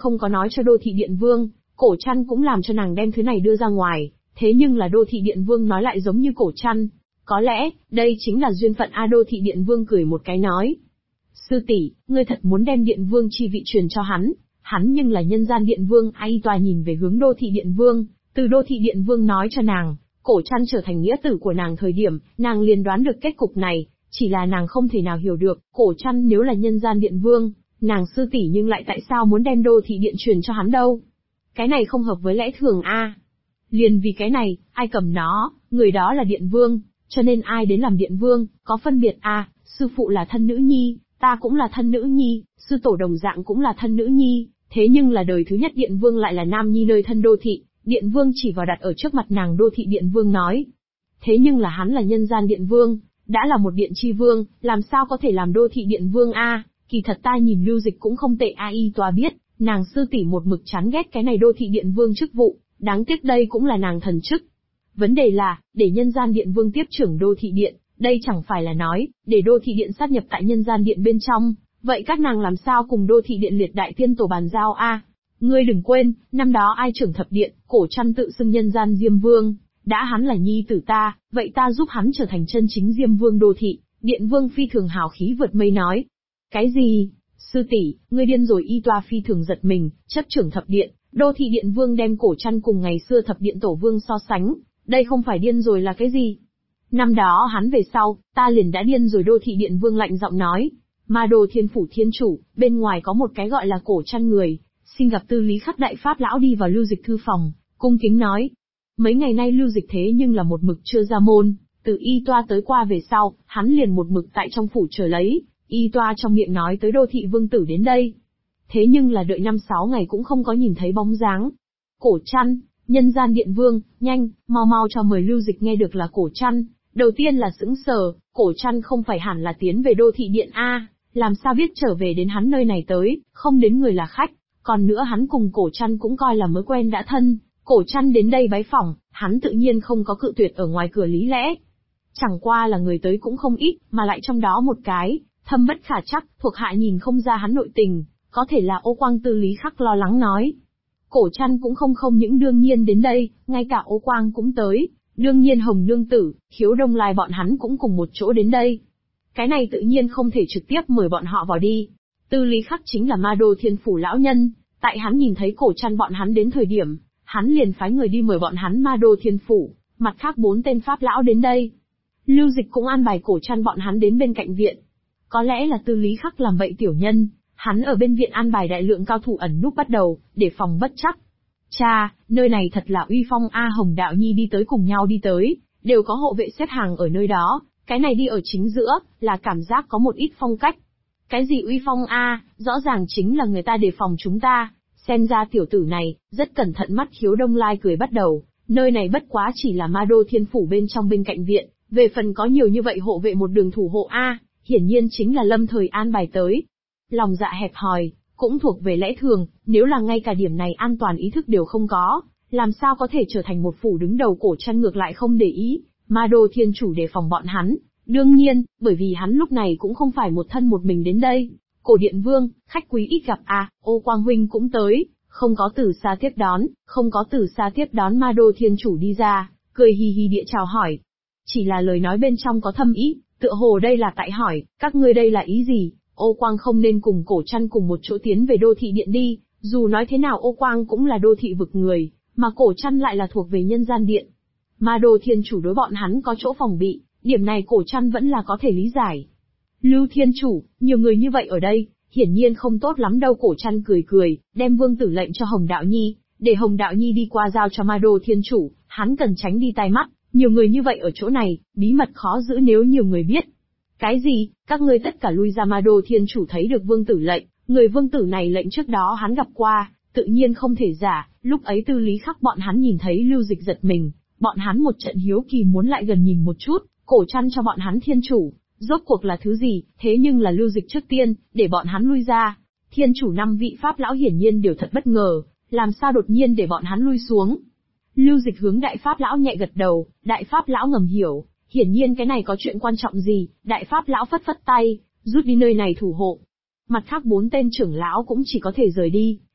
không có nói cho Đô Thị Điện Vương, Cổ Trăn cũng làm cho nàng đem thứ này đưa ra ngoài, thế nhưng là Đô Thị Điện Vương nói lại giống như Cổ Trăn. Có lẽ, đây chính là duyên phận a. Đô Thị Điện Vương cười một cái nói. Sư tỷ, ngươi thật muốn đem Điện Vương chi vị truyền cho hắn nhưng là nhân gian Điện Vương. Ai Tòa nhìn về hướng Đô Thị Điện Vương, từ Đô Thị Điện Vương nói cho nàng, Cổ Trăn trở thành nghĩa tử của nàng thời điểm, nàng liền đoán được kết cục này, chỉ là nàng không thể nào hiểu được, Cổ Trăn nếu là nhân gian Điện Vương, nàng sư tỷ nhưng lại tại sao muốn đem Đô Thị Điện truyền cho hắn đâu? Cái này không hợp với lẽ thường a. Liền vì cái này, ai cầm nó, người đó là Điện Vương, cho nên ai đến làm Điện Vương, có phân biệt a. Sư phụ là thân nữ nhi, ta cũng là thân nữ nhi, sư tổ đồng dạng cũng là thân nữ nhi, thế nhưng là đời thứ nhất Điện Vương lại là nam nhi nơi thân Đô Thị. Điện Vương chỉ vào đặt ở trước mặt nàng Đô Thị Điện Vương nói. Thế nhưng là hắn là nhân gian Điện Vương, đã là một điện chi vương, làm sao có thể làm Đô Thị Điện Vương a? Kỳ thật ta nhìn Lưu Dịch cũng không tệ a. Y Tòa biết, nàng sư tỷ một mực chán ghét cái này Đô Thị Điện Vương chức vụ, đáng tiếc đây cũng là nàng thần chức. Vấn đề là, để nhân gian Điện Vương tiếp trưởng Đô Thị Điện, đây chẳng phải là nói, để Đô Thị Điện sát nhập tại nhân gian Điện bên trong, vậy các nàng làm sao cùng Đô Thị Điện liệt đại tiên tổ bàn giao a? Ngươi đừng quên, năm đó ai trưởng thập điện, Cổ Trăn tự xưng nhân gian Diêm Vương, đã hắn là nhi tử ta, vậy ta giúp hắn trở thành chân chính Diêm Vương Đô Thị. Điện Vương phi thường hào khí vượt mây nói. Cái gì? Sư tỷ, ngươi điên rồi. Y Tòa phi thường giật mình, chấp trưởng thập điện, Đô Thị Điện Vương đem Cổ Trăn cùng ngày xưa thập điện tổ vương so sánh, đây không phải điên rồi là cái gì? Năm đó hắn về sau, ta liền đã điên rồi. Đô Thị Điện Vương lạnh giọng nói. Ma Đô Thiên Phủ Thiên Chủ, bên ngoài có một cái gọi là Cổ Trăn người, xin gặp Tư Lý Khắc đại pháp lão. Đi vào Lưu Dịch thư phòng, cung kính nói. Mấy ngày nay Lưu Dịch thế nhưng là một mực chưa ra môn, từ Y Tòa tới qua về sau, hắn liền một mực tại trong phủ chờ lấy, Y Tòa trong miệng nói tới Đô Thị Vương tử đến đây. Thế nhưng là đợi 5-6 ngày cũng không có nhìn thấy bóng dáng. Cổ Trăn, nhân gian Điện Vương, nhanh, mau mau cho mời. Lưu Dịch nghe được là Cổ Trăn, đầu tiên là sững sờ, Cổ Trăn không phải hẳn là tiến về Đô Thị Điện a, làm sao biết trở về đến hắn nơi này tới, không đến người là khách. Còn nữa hắn cùng Cổ Trăn cũng coi là mới quen đã thân, Cổ Trăn đến đây bái phỏng, hắn tự nhiên không có cự tuyệt ở ngoài cửa lý lẽ. Chẳng qua là người tới cũng không ít, mà lại trong đó một cái, thâm bất khả trắc, thuộc hạ nhìn không ra hắn nội tình, có thể là Ô Quang. Tư Lý Khắc lo lắng nói. Cổ Trăn cũng không những đương nhiên đến đây, ngay cả Ô Quang cũng tới, đương nhiên Hồng Nương Tử, Khiếu Đông Lai bọn hắn cũng cùng một chỗ đến đây. Cái này tự nhiên không thể trực tiếp mời bọn họ vào đi. Tư Lý Khắc chính là Ma Đô Thiên Phủ lão nhân, tại hắn nhìn thấy Cổ Trăn bọn hắn đến thời điểm, hắn liền phái người đi mời bọn hắn Ma Đô Thiên Phủ, mặt khác 4 tên pháp lão đến đây. Lưu Dịch cũng an bài Cổ Trăn bọn hắn đến bên cạnh viện. Có lẽ là Tư Lý Khắc làm bậy tiểu nhân, hắn ở bên viện an bài đại lượng cao thủ ẩn núp bắt đầu, để phòng bất chắc. Cha, nơi này thật là uy phong a. Hồng Đạo Nhi đi tới cùng nhau đi tới, đều có hộ vệ xếp hàng ở nơi đó, cái này đi ở chính giữa, là cảm giác có một ít phong cách. Cái gì uy phong a, rõ ràng chính là người ta đề phòng chúng ta, xem ra tiểu tử này, rất cẩn thận. Mắt Khiếu Đông Lai cười bắt đầu, nơi này bất quá chỉ là Ma Đô Thiên Phủ bên trong bên cạnh viện, về phần có nhiều như vậy hộ vệ một đường thủ hộ a, hiển nhiên chính là lâm thời an bài tới. Lòng dạ hẹp hòi, cũng thuộc về lẽ thường, nếu là ngay cả điểm này an toàn ý thức đều không có, làm sao có thể trở thành một phủ đứng đầu. Cổ Trăn ngược lại không để ý, Ma Đô Thiên Chủ đề phòng bọn hắn, đương nhiên, bởi vì hắn lúc này cũng không phải một thân một mình đến đây. Cổ Điện Vương, khách quý ít gặp à, Ô Quang huynh cũng tới, không có từ xa tiếp đón, không có từ xa tiếp đón. Ma Đô Thiên Chủ đi ra, cười hì hì địa chào hỏi. Chỉ là lời nói bên trong có thâm ý, tựa hồ đây là tại hỏi, các ngươi đây là ý gì? Ô Quang không nên cùng Cổ Trăn cùng một chỗ tiến về Đô Thị Điện đi, dù nói thế nào Ô Quang cũng là Đô Thị vực người, mà Cổ Trăn lại là thuộc về nhân gian điện. Ma Đô Thiên Chủ đối bọn hắn có chỗ phòng bị, điểm này Cổ Trăn vẫn là có thể lý giải. Lưu Thiên Chủ, nhiều người như vậy ở đây, hiển nhiên không tốt lắm đâu. Cổ Trăn cười cười, đem vương tử lệnh cho Hồng Đạo Nhi, để Hồng Đạo Nhi đi qua giao cho Ma Đô Thiên Chủ, hắn cần tránh đi tai mắt, nhiều người như vậy ở chỗ này, bí mật khó giữ nếu nhiều người biết. Cái gì, các ngươi tất cả lui ra. Ma Đô Thiên Chủ thấy được vương tử lệnh, người vương tử này lệnh trước đó hắn gặp qua, tự nhiên không thể giả, lúc ấy Tư Lý Khắc bọn hắn nhìn thấy Lưu Dịch giật mình, bọn hắn một trận hiếu kỳ muốn lại gần nhìn một chút, Cổ Trăn cho bọn hắn Thiên Chủ, rốt cuộc là thứ gì, thế nhưng là Lưu Dịch trước tiên, để bọn hắn lui ra. Thiên Chủ 5 vị pháp lão hiển nhiên đều thật bất ngờ, làm sao đột nhiên để bọn hắn lui xuống. Lưu Dịch hướng đại pháp lão nhẹ gật đầu, đại pháp lão ngầm hiểu, hiển nhiên cái này có chuyện quan trọng gì, đại pháp lão phất phất tay, rút đi nơi này thủ hộ. Mặt khác 4 tên trưởng lão cũng chỉ có thể rời đi,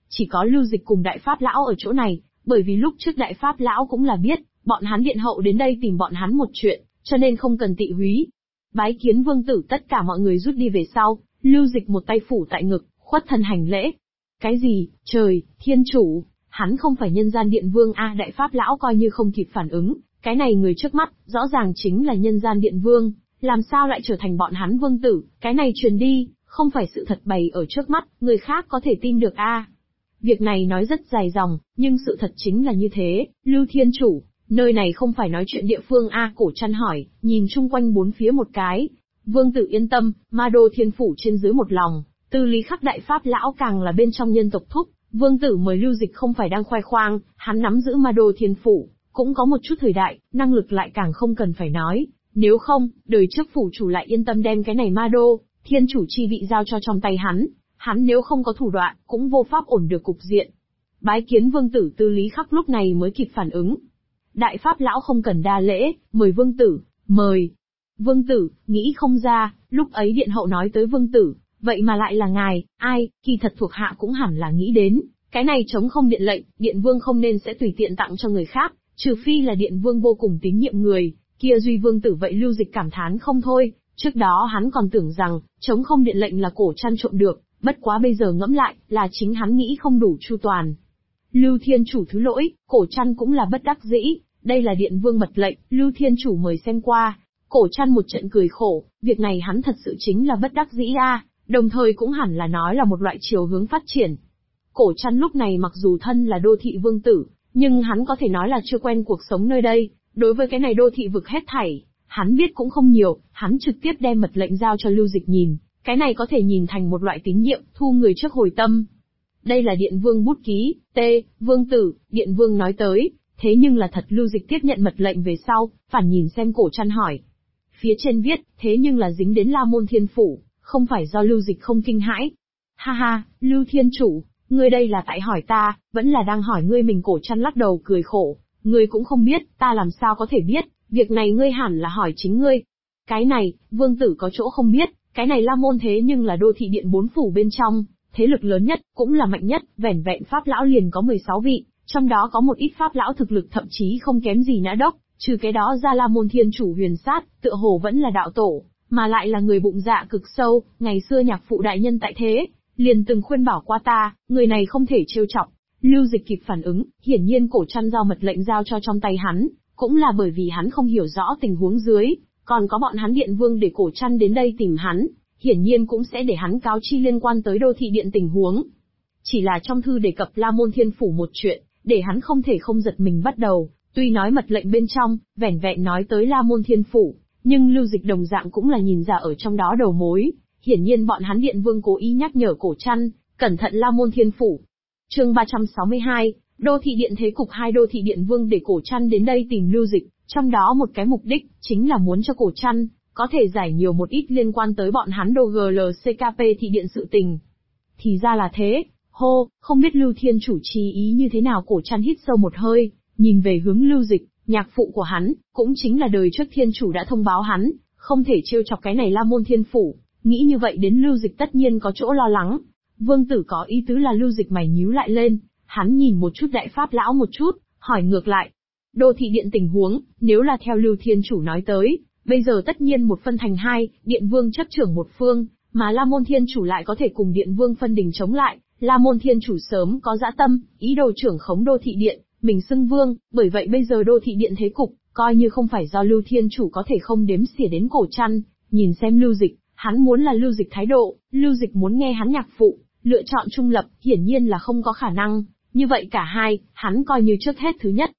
Chỉ có Lưu Dịch cùng Đại Pháp Lão ở chỗ này, bởi vì lúc trước Đại Pháp Lão cũng là biết, bọn hắn điện hậu đến đây tìm bọn hắn một chuyện, cho nên không cần tị húy. Bái kiến vương tử, tất cả mọi người rút đi về sau, Lưu Dịch một tay phủ tại ngực, khuất thân hành lễ. Cái gì, trời, thiên chủ, hắn không phải nhân gian điện vương a? Đại Pháp Lão coi như không kịp phản ứng, cái này người trước mắt, rõ ràng chính là nhân gian điện vương, làm sao lại trở thành bọn hắn vương tử, cái này truyền đi, không phải sự thật bày ở trước mắt, người khác có thể tin được a? Việc này nói rất dài dòng, nhưng sự thật chính là như thế, Lưu Thiên Chủ, nơi này không phải nói chuyện địa phương a? Cổ Trăn hỏi, nhìn chung quanh bốn phía một cái. Vương tử yên tâm, Ma Đô Thiên Phủ trên dưới một lòng, Tư Lý Khắc Đại Pháp Lão càng là bên trong nhân tộc thúc, vương tử mời Lưu Dịch không phải đang khoe khoang, hắn nắm giữ Ma Đô Thiên Phủ, cũng có một chút thời đại, năng lực lại càng không cần phải nói, nếu không, đời trước phủ chủ lại yên tâm đem cái này Ma Đô Thiên Chủ chi vị giao cho trong tay hắn nếu không có thủ đoạn, cũng vô pháp ổn được cục diện. Bái kiến vương tử. Tư Lý Khắc lúc này mới kịp phản ứng. Đại Pháp Lão không cần đa lễ, mời vương tử, mời. Vương tử, nghĩ không ra, lúc ấy điện hậu nói tới vương tử, vậy mà lại là ngài, ai, kỳ thật thuộc hạ cũng hẳn là nghĩ đến, cái này chống không điện lệnh, điện vương không nên sẽ tùy tiện tặng cho người khác, trừ phi là điện vương vô cùng tín nhiệm người, kia duy vương tử. Vậy Lưu Dịch cảm thán không thôi, trước đó hắn còn tưởng rằng, chống không điện lệnh là Cổ Trăn trộm được, bất quá bây giờ ngẫm lại, là chính hắn nghĩ không đủ chu toàn. Lưu Thiên Chủ thứ lỗi, Cổ Trăn cũng là bất đắc dĩ, đây là điện vương mật lệnh, Lưu Thiên Chủ mời xem qua. Cổ Trăn một trận cười khổ, việc này hắn thật sự chính là bất đắc dĩ a, đồng thời cũng hẳn là nói là một loại chiều hướng phát triển. Cổ Trăn lúc này mặc dù thân là đô thị vương tử, nhưng hắn có thể nói là chưa quen cuộc sống nơi đây, đối với cái này đô thị vực hết thảy, hắn biết cũng không nhiều, hắn trực tiếp đem mật lệnh giao cho Lưu Dịch nhìn, cái này có thể nhìn thành một loại tín nhiệm, thu người trước hồi tâm. Đây là điện vương bút ký, vương tử, điện vương nói tới, thế nhưng là thật. Lưu Dịch tiếp nhận mật lệnh về sau, phản nhìn xem Cổ Trăn hỏi. Phía trên viết, thế nhưng là dính đến La Môn Thiên Phủ, không phải do Lưu Dịch không kinh hãi. Ha ha, Lưu Thiên Chủ, ngươi đây là tại hỏi ta, vẫn là đang hỏi ngươi mình? Cổ Trăn lắc đầu cười khổ, ngươi cũng không biết, ta làm sao có thể biết, việc này ngươi hẳn là hỏi chính ngươi. Cái này, vương tử có chỗ không biết, cái này La Môn thế nhưng là đô thị điện 4 phủ bên trong, thế lực lớn nhất, cũng là mạnh nhất, vẻn vẹn Pháp Lão liền có 16 vị, trong đó có một ít Pháp Lão thực lực thậm chí không kém gì Nã Đốc, trừ cái đó ra La Môn Thiên Chủ Huyền Sát, tựa hồ vẫn là đạo tổ, mà lại là người bụng dạ cực sâu, ngày xưa nhạc phụ đại nhân tại thế, liền từng khuyên bảo qua ta, người này không thể trêu chọc. Lưu Dịch kịp phản ứng, hiển nhiên Cổ Trăn giao mật lệnh giao cho trong tay hắn, cũng là bởi vì hắn không hiểu rõ tình huống dưới, còn có bọn hắn điện vương để Cổ Trăn đến đây tìm hắn, hiển nhiên cũng sẽ để hắn cáo chi liên quan tới đô thị điện tình huống. Chỉ là trong thư đề cập La Môn Thiên Phủ một chuyện, để hắn không thể không giật mình bắt đầu, tuy nói mật lệnh bên trong, vẻn vẹn nói tới La Môn Thiên Phủ, nhưng Lưu Dịch đồng dạng cũng là nhìn ra ở trong đó đầu mối, hiển nhiên bọn hắn điện vương cố ý nhắc nhở Cổ Trăn, cẩn thận La Môn Thiên Phủ. Chương 362, Đô thị điện thế cục. Hai đô thị điện vương để Cổ Trăn đến đây tìm Lưu Dịch, trong đó một cái mục đích, chính là muốn cho Cổ Trăn có thể giải nhiều một ít liên quan tới bọn hắn đô GLCKP thị điện sự tình. Thì ra là thế, hô, không biết Lưu Thiên Chủ chi ý như thế nào? Cổ Trăn hít sâu một hơi, nhìn về hướng Lưu Dịch, nhạc phụ của hắn, cũng chính là đời trước Thiên Chủ đã thông báo hắn, không thể trêu chọc cái này La Môn Thiên Phủ, nghĩ như vậy đến Lưu Dịch tất nhiên có chỗ lo lắng. Vương tử có ý tứ là? Lưu Dịch mày nhíu lại lên, hắn nhìn một chút Đại Pháp Lão một chút, hỏi ngược lại. Đô thị điện tình huống, nếu là theo Lưu Thiên Chủ nói tới, bây giờ tất nhiên một phân thành hai, điện vương chấp trưởng một phương, mà La Môn Thiên Chủ lại có thể cùng điện vương phân đình chống lại. La Môn Thiên Chủ sớm có dã tâm, ý đồ trưởng khống đô thị điện, mình xưng vương, bởi vậy bây giờ đô thị điện thế cục, coi như không phải do Lưu Thiên Chủ có thể không đếm xỉa đến Cổ Trăn. Nhìn xem Lưu Dịch, hắn muốn là Lưu Dịch thái độ, Lưu Dịch muốn nghe hắn nhạc phụ, lựa chọn trung lập, hiển nhiên là không có khả năng. Như vậy cả hai, hắn coi như trước hết thứ nhất.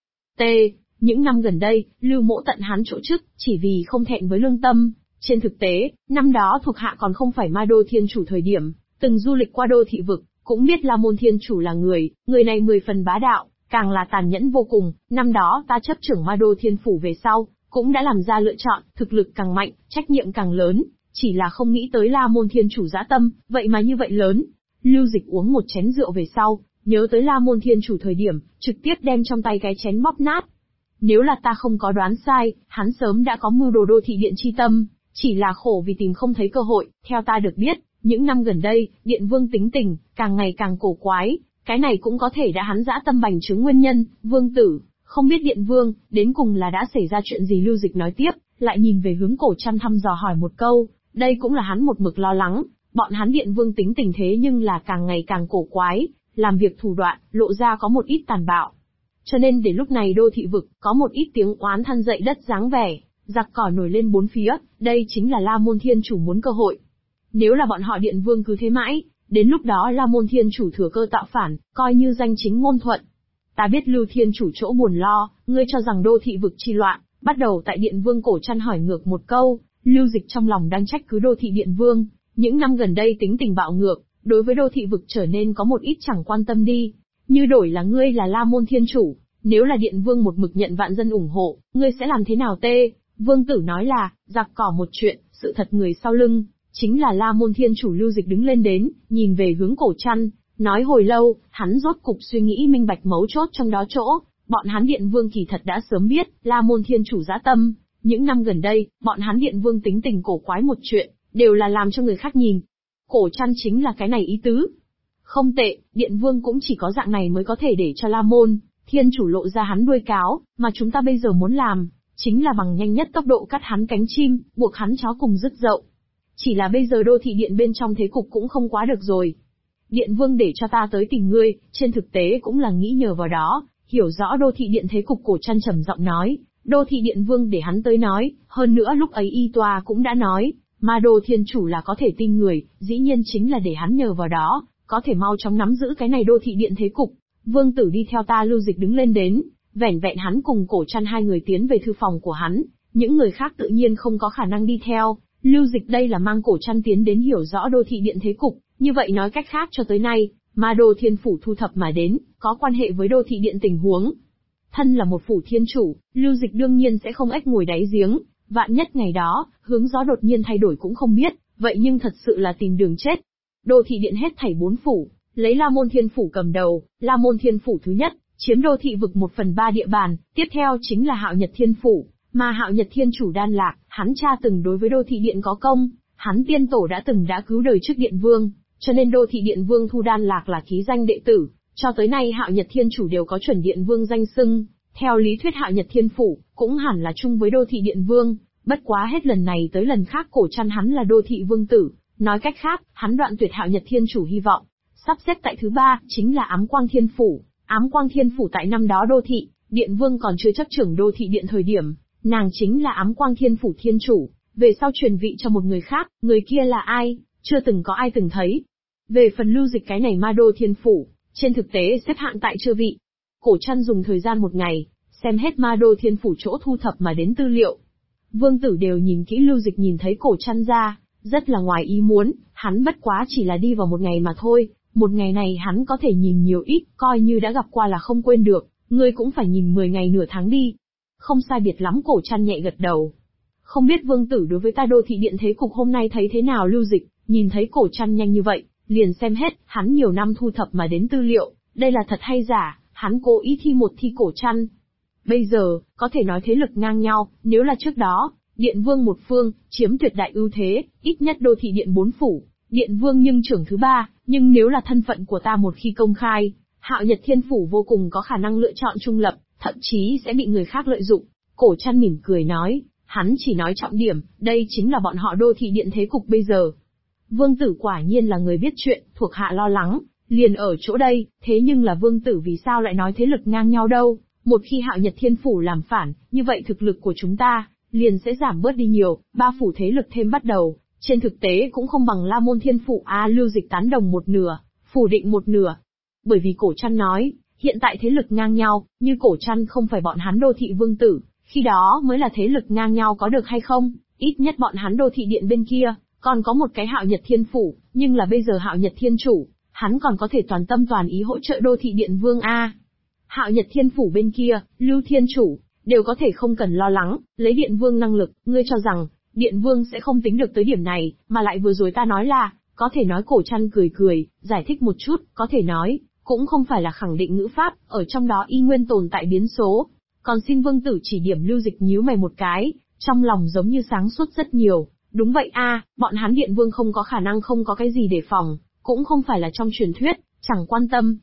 Những năm gần đây, Lưu Mỗ tận hắn chỗ chức, chỉ vì không thẹn với lương tâm. Trên thực tế, năm đó thuộc hạ còn không phải Ma Đô Thiên Chủ thời điểm, từng du lịch qua đô thị vực, cũng biết La Môn Thiên Chủ là người này 10 phần bá đạo, càng là tàn nhẫn vô cùng. Năm đó ta chấp trưởng Ma Đô Thiên Phủ về sau, cũng đã làm ra lựa chọn, thực lực càng mạnh, trách nhiệm càng lớn, chỉ là không nghĩ tới La Môn Thiên Chủ dã tâm, vậy mà như vậy lớn. Lưu Dịch uống một chén rượu về sau, nhớ tới La Môn Thiên Chủ thời điểm, trực tiếp đem trong tay cái chén bóp nát. Nếu là ta không có đoán sai, hắn sớm đã có mưu đồ đô thị điện chi tâm, chỉ là khổ vì tìm không thấy cơ hội. Theo ta được biết, những năm gần đây, điện vương tính tình, càng ngày càng cổ quái, Cái này cũng có thể đã hắn dã tâm bành trướng nguyên nhân. Vương tử, không biết Điện Vương, đến cùng là đã xảy ra chuyện gì? Lưu Dịch nói tiếp, lại nhìn về hướng Cổ Trăn thăm dò hỏi một câu, đây cũng là hắn một mực lo lắng, bọn hắn Điện Vương tính tình thế nhưng là càng ngày càng cổ quái, làm việc thủ đoạn, lộ ra có một ít tàn bạo. Cho nên để lúc này đô thị vực, có một ít tiếng oán than dậy đất dáng vẻ, giặc cỏ nổi lên bốn phía, đây chính là La Môn Thiên Chủ muốn cơ hội. Nếu là bọn họ Điện Vương cứ thế mãi, đến lúc đó La Môn Thiên Chủ thừa cơ tạo phản, coi như danh chính ngôn thuận. Ta biết Lưu Thiên Chủ chỗ buồn lo, ngươi cho rằng đô thị vực chi loạn, bắt đầu tại Điện Vương? Cổ Trăn hỏi ngược một câu, Lưu Dịch trong lòng đang trách cứ đô thị Điện Vương, những năm gần đây tính tình bạo ngược, đối với đô thị vực trở nên có một ít chẳng quan tâm đi. Như đổi là ngươi là La Môn Thiên Chủ, nếu là Điện Vương một mực nhận vạn dân ủng hộ, ngươi sẽ làm thế nào? Vương tử nói là, giặc cỏ một chuyện, sự thật người sau lưng, chính là La Môn Thiên Chủ. Lưu Dịch đứng lên đến, nhìn về hướng Cổ Trăn, nói hồi lâu, hắn rốt cục suy nghĩ minh bạch mấu chốt trong đó chỗ, bọn hắn Điện Vương kỳ thật đã sớm biết, La Môn Thiên Chủ dã tâm, những năm gần đây, bọn hắn Điện Vương tính tình cổ quái một chuyện, đều là làm cho người khác nhìn. Cổ Trăn chính là cái này ý tứ. Không tệ, Điện Vương cũng chỉ có dạng này mới có thể để cho La Môn Thiên Chủ lộ ra hắn đuôi cáo, mà chúng ta bây giờ muốn làm, chính là bằng nhanh nhất tốc độ cắt hắn cánh chim, buộc hắn chó cùng rứt dậu. Chỉ là bây giờ đô thị điện bên trong thế cục cũng không quá được rồi. Điện Vương để cho ta tới tìm ngươi, trên thực tế cũng là nghĩ nhờ vào đó, hiểu rõ đô thị điện thế cục. Cổ Trăn trầm giọng nói, đô thị Điện Vương để hắn tới nói, hơn nữa lúc ấy y tòa cũng đã nói, Ma Đô Thiên Chủ là có thể tin người, dĩ nhiên chính là để hắn nhờ vào đó, có thể mau chóng nắm giữ cái này đô thị điện thế cục. Vương tử đi theo ta. Lưu Dịch đứng lên đến, vẻn vẹn hắn cùng Cổ Trăn hai người tiến về thư phòng của hắn, những người khác tự nhiên không có khả năng đi theo. Lưu Dịch đây là mang Cổ Trăn tiến đến hiểu rõ đô thị điện thế cục, như vậy nói cách khác cho tới nay, Ma Đô Thiên Phủ thu thập mà đến, có quan hệ với đô thị điện tình huống. Thân là một phủ thiên chủ, Lưu Dịch đương nhiên sẽ không ếch ngồi đáy giếng, vạn nhất ngày đó, hướng gió đột nhiên thay đổi cũng không biết, vậy nhưng thật sự là tìm đường chết. Đô thị điện hết thảy 4 phủ, lấy La Môn Thiên Phủ cầm đầu, La Môn Thiên Phủ thứ nhất, chiếm đô thị vực 1/3 địa bàn, tiếp theo chính là Hạo Nhật Thiên Phủ, mà Hạo Nhật Thiên Chủ Đan Lạc, hắn cha từng đối với đô thị điện có công, hắn tiên tổ đã cứu đời trước Điện Vương, cho nên đô thị Điện Vương thu Đan Lạc là ký danh đệ tử, cho tới nay Hạo Nhật Thiên Chủ đều có chuẩn Điện Vương danh xưng. Theo lý thuyết Hạo Nhật Thiên Phủ cũng hẳn là chung với đô thị Điện Vương, bất quá hết lần này tới lần khác Cổ Trăn hắn là đô thị vương tử, nói cách khác, hắn đoạn tuyệt Hạo Nhật Thiên Chủ hy vọng. Sắp xếp tại thứ 3 chính là Ám Quang Thiên Phủ. Ám Quang Thiên Phủ tại năm đó đô thị Điện Vương còn chưa chấp trưởng đô thị điện thời điểm, nàng chính là Ám Quang Thiên Phủ Thiên Chủ, về sau truyền vị cho một người khác, người kia là ai, chưa từng có ai từng thấy. Về phần Lưu Dịch cái này Ma Đô Thiên Phủ, trên thực tế xếp hạng tại chưa vị. Cổ Trăn dùng thời gian một ngày, xem hết Ma Đô Thiên Phủ chỗ thu thập mà đến tư liệu. Vương tử đều nhìn kỹ. Lưu Dịch nhìn thấy Cổ Trăn ra, rất là ngoài ý muốn, hắn bất quá chỉ là đi vào một ngày mà thôi, một ngày này hắn có thể nhìn nhiều ít, coi như đã gặp qua là không quên được, ngươi cũng phải nhìn 10 ngày nửa tháng đi. Không sai biệt lắm. Cổ Trăn nhẹ gật đầu. Không biết vương tử đối với ta đô thị điện thế cục hôm nay thấy thế nào? Lưu Dịch nhìn thấy Cổ Trăn nhanh như vậy, liền xem hết, hắn nhiều năm thu thập mà đến tư liệu, đây là thật hay giả, hắn cố ý thi một thi Cổ Trăn. Bây giờ, có thể nói thế lực ngang nhau, nếu là trước đó, Điện Vương một phương, chiếm tuyệt đại ưu thế, ít nhất đô thị điện 4 phủ, Điện Vương nhưng trưởng thứ 3, nhưng nếu là thân phận của ta một khi công khai, Hạo Nhật Thiên Phủ vô cùng có khả năng lựa chọn trung lập, thậm chí sẽ bị người khác lợi dụng. Cổ Trăn mỉm cười nói, hắn chỉ nói trọng điểm, đây chính là bọn họ đô thị điện thế cục bây giờ. Vương tử quả nhiên là người biết chuyện, thuộc hạ lo lắng, liền ở chỗ đây, thế nhưng là vương tử vì sao lại nói thế lực ngang nhau đâu? Một khi Hạo Nhật Thiên Phủ làm phản, như vậy thực lực của chúng ta liền sẽ giảm bớt đi nhiều, 3 phủ thế lực thêm bắt đầu, trên thực tế cũng không bằng La Môn Thiên Phủ. Lưu Dịch tán đồng một nửa, phủ định một nửa. Bởi vì Cổ Trăn nói, hiện tại thế lực ngang nhau, như Cổ Trăn không phải bọn hắn đô thị vương tử, khi đó mới là thế lực ngang nhau có được hay không? Ít nhất bọn hắn đô thị điện bên kia, còn có một cái Hạo Nhật Thiên Phủ, nhưng là bây giờ Hạo Nhật Thiên Chủ, hắn còn có thể toàn tâm toàn ý hỗ trợ đô thị điện vương Hạo Nhật Thiên Phủ bên kia, Lưu Thiên Chủ, đều có thể không cần lo lắng, lấy Điện Vương năng lực, ngươi cho rằng, Điện Vương sẽ không tính được tới điểm này, mà lại vừa rồi ta nói là, có thể nói. Cổ Trăn cười cười, giải thích một chút, có thể nói, cũng không phải là khẳng định ngữ pháp, ở trong đó y nguyên tồn tại biến số. Còn xin vương tử chỉ điểm. Lưu Dịch nhíu mày một cái, trong lòng giống như sáng suốt rất nhiều. Đúng vậy bọn hắn Điện Vương không có khả năng không có cái gì để phòng, cũng không phải là trong truyền thuyết, chẳng quan tâm.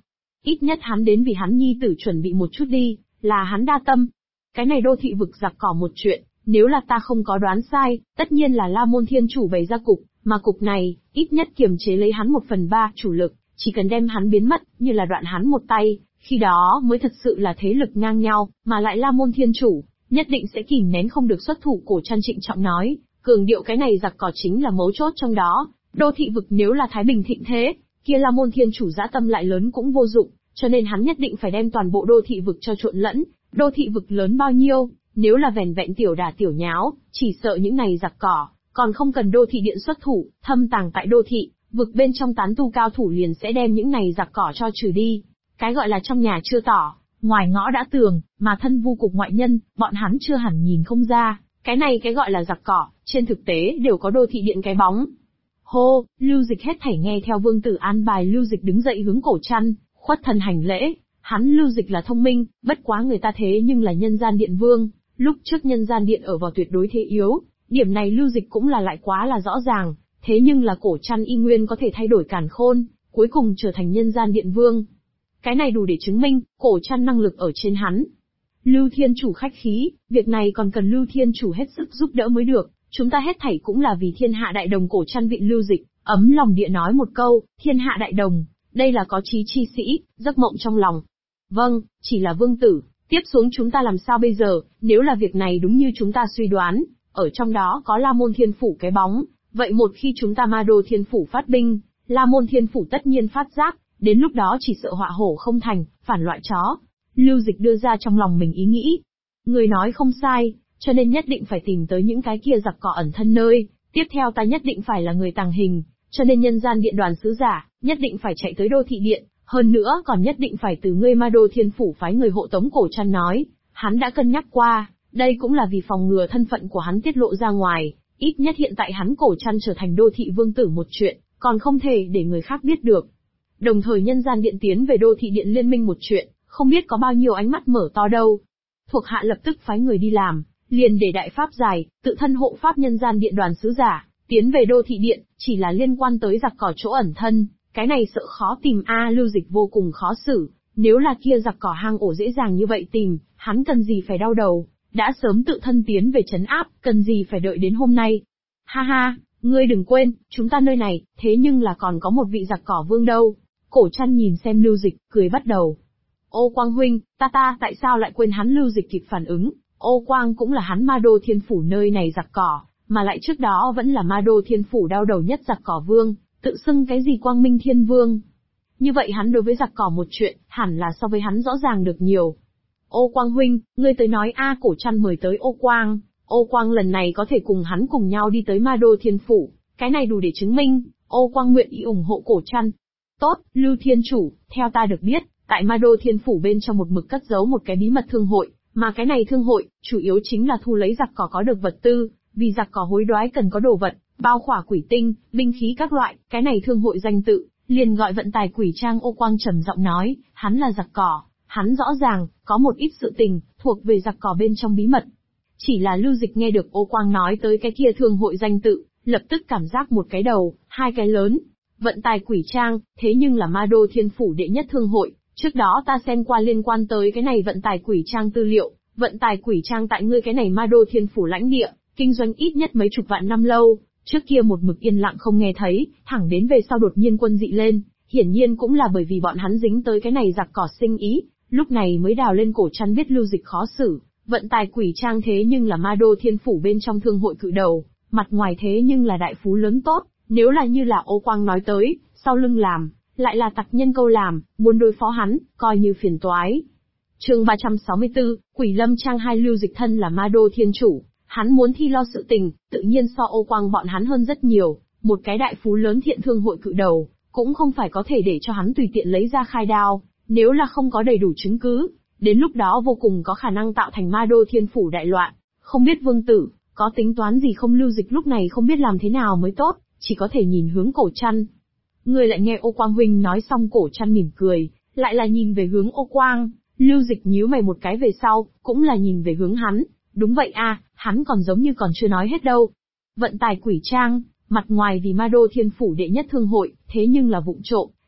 ít nhất hắn đến vì hắn nhi tử chuẩn bị một chút đi, là hắn đa tâm. Cái này đô thị vực giặc cỏ một chuyện, nếu là ta không có đoán sai, tất nhiên là La Môn Thiên Chủ bày ra cục, mà cục này, ít nhất kiềm chế lấy hắn 1/3 chủ lực, chỉ cần đem hắn biến mất, như là đoạn hắn một tay, khi đó mới thật sự là thế lực ngang nhau, mà lại La Môn Thiên Chủ, nhất định sẽ kìm nén không được xuất thủ. Cổ Trăn trịnh trọng nói, cường điệu cái này giặc cỏ chính là mấu chốt trong đó, đô thị vực nếu là thái bình thịnh thế, kia La Môn Thiên Chủ dã tâm lại lớn cũng vô dụng, cho nên hắn nhất định phải đem toàn bộ đô thị vực cho trộn lẫn. Đô thị vực lớn bao nhiêu, nếu là vẻn vẹn tiểu đả tiểu nháo, chỉ sợ những này giặc cỏ, còn không cần đô thị điện xuất thủ, thâm tàng tại đô thị vực bên trong tán tu cao thủ liền sẽ đem những này giặc cỏ cho trừ đi. Cái gọi là trong nhà chưa tỏ, ngoài ngõ đã tường, mà thân vu cục ngoại nhân, bọn hắn chưa hẳn nhìn không ra, cái này cái gọi là giặc cỏ, trên thực tế đều có đô thị điện cái bóng. Hô, Lưu Dịch hết thảy nghe theo vương tử an bài. Lưu Dịch đứng dậy hướng Cổ Trăn, khuất thân hành lễ. Hắn Lưu Dịch là thông minh, bất quá người ta thế nhưng là nhân gian điện vương, lúc trước nhân gian điện ở vào tuyệt đối thế yếu, điểm này Lưu Dịch cũng là lại quá là rõ ràng, thế nhưng là Cổ Trăn y nguyên có thể thay đổi càn khôn, cuối cùng trở thành nhân gian điện vương. Cái này đủ để chứng minh, Cổ Trăn năng lực ở trên hắn. Lưu Thiên Chủ khách khí, việc này còn cần Lưu Thiên Chủ hết sức giúp đỡ mới được, chúng ta hết thảy cũng là vì thiên hạ đại đồng. Cổ Trăn vịn Lưu Dịch, ấm lòng địa nói một câu, thiên hạ đại đồng, đây là có chí chi sĩ, giấc mộng trong lòng. Vâng, chỉ là vương tử, tiếp xuống chúng ta làm sao bây giờ, nếu là việc này đúng như chúng ta suy đoán, ở trong đó có La Môn Thiên Phủ cái bóng, vậy một khi chúng ta Ma Đô Thiên Phủ phát binh, La Môn Thiên Phủ tất nhiên phát giác, đến lúc đó chỉ sợ họa hổ không thành, phản loại chó. Lưu Dịch đưa ra trong lòng mình ý nghĩ. Người nói không sai, cho nên nhất định phải tìm tới những cái kia giặc cỏ ẩn thân nơi, tiếp theo ta nhất định phải là người tàng hình, cho nên nhân gian điện đoàn sứ giả, nhất định phải chạy tới đô thị điện, hơn nữa còn nhất định phải từ ngươi Ma Đô Thiên Phủ phái người hộ tống. Cổ Trăn nói, hắn đã cân nhắc qua, đây cũng là vì phòng ngừa thân phận của hắn tiết lộ ra ngoài, ít nhất hiện tại hắn Cổ Trăn trở thành đô thị vương tử một chuyện, còn không thể để người khác biết được. Đồng thời nhân gian điện tiến về đô thị điện liên minh một chuyện, không biết có bao nhiêu ánh mắt mở to đâu. Thuộc hạ lập tức phái người đi làm, liền để đại pháp giải, tự thân hộ pháp nhân gian điện đoàn sứ giả, tiến về đô thị điện, chỉ là liên quan tới giặc cỏ chỗ ẩn thân, cái này sợ khó tìm Lưu Dịch vô cùng khó xử, nếu là kia giặc cỏ hang ổ dễ dàng như vậy tìm, hắn cần gì phải đau đầu, đã sớm tự thân tiến về trấn áp, cần gì phải đợi đến hôm nay. Ha ha, ngươi đừng quên, chúng ta nơi này, thế nhưng là còn có một vị giặc cỏ vương đâu. Cổ Trăn nhìn xem Lưu Dịch, cười bắt đầu. Ô Quang huynh, ta tại sao lại quên hắn? Lưu Dịch kịp phản ứng, Ô Quang cũng là hắn Ma Đô Thiên Phủ nơi này giặc cỏ, mà lại trước đó vẫn là Ma Đô Thiên Phủ đau đầu nhất giặc cỏ vương, tự xưng cái gì Quang Minh Thiên Vương. Như vậy hắn đối với giặc cỏ một chuyện, hẳn là so với hắn rõ ràng được nhiều. Ô Quang huynh, ngươi tới nói Cổ Trăn mời tới Ô Quang, Ô Quang lần này có thể cùng hắn cùng nhau đi tới Ma Đô Thiên Phủ, cái này đủ để chứng minh, Ô Quang nguyện ý ủng hộ Cổ Trăn. Tốt, Lưu Thiên Chủ, theo ta được biết, tại Ma Đô Thiên Phủ bên trong một mực cất giấu một cái bí mật thương hội, mà cái này thương hội, chủ yếu chính là thu lấy giặc cỏ có được vật tư, vì giặc cỏ hối đoái cần có đồ vật, bao khỏa quỷ tinh, binh khí các loại, cái này thương hội danh tự, liền gọi vận tài quỷ trang. Ô Quang trầm giọng nói, hắn là giặc cỏ, hắn rõ ràng, có một ít sự tình, thuộc về giặc cỏ bên trong bí mật. Chỉ là Lưu Dịch nghe được Ô Quang nói tới cái kia thương hội danh tự, lập tức cảm giác một cái đầu, hai cái lớn. Vận tài quỷ trang, thế nhưng là Ma Đô Thiên Phủ đệ nhất thương hội, trước đó ta xem qua liên quan tới cái này vận tài quỷ trang tư liệu, vận tài quỷ trang tại ngươi cái này Ma Đô Thiên Phủ lãnh địa, kinh doanh ít nhất mấy chục vạn năm lâu, trước kia một mực yên lặng không nghe thấy, thẳng đến về sau đột nhiên quân dị lên, hiển nhiên cũng là bởi vì bọn hắn dính tới cái này giặc cỏ sinh ý, lúc này mới đào lên. Cổ Trăn biết Lưu Dịch khó xử, vận tài quỷ trang thế nhưng là Ma Đô Thiên Phủ bên trong thương hội cự đầu, mặt ngoài thế nhưng là đại phú lớn tốt, nếu là như là Ô Quang nói tới, sau lưng làm, lại là tặc nhân câu làm, muốn đối phó hắn, coi như phiền toái. Chương 364, Quỷ Lâm Trang 2. Lưu Dịch thân là Ma Đô Thiên Chủ, hắn muốn thi lo sự tình, tự nhiên so Ô Quang bọn hắn hơn rất nhiều, một cái đại phú lớn thiện thương hội cự đầu, cũng không phải có thể để cho hắn tùy tiện lấy ra khai đao, nếu là không có đầy đủ chứng cứ, đến lúc đó vô cùng có khả năng tạo thành Ma Đô Thiên Phủ đại loạn. Không biết vương tử, có tính toán gì không? Lưu Dịch lúc này không biết làm thế nào mới tốt, chỉ có thể nhìn hướng Cổ Trăn. Người lại nghe Ô Quang huynh nói xong. Cổ Trăn mỉm cười, lại là nhìn về hướng Ô Quang. Lưu Dịch nhíu mày một cái về sau, cũng là nhìn về hướng hắn. Đúng vậy hắn còn giống như còn chưa nói hết đâu. Vận tài quỷ trang, mặt ngoài vì Ma Đô Thiên Phủ đệ nhất thương hội, thế nhưng là vụng trộm,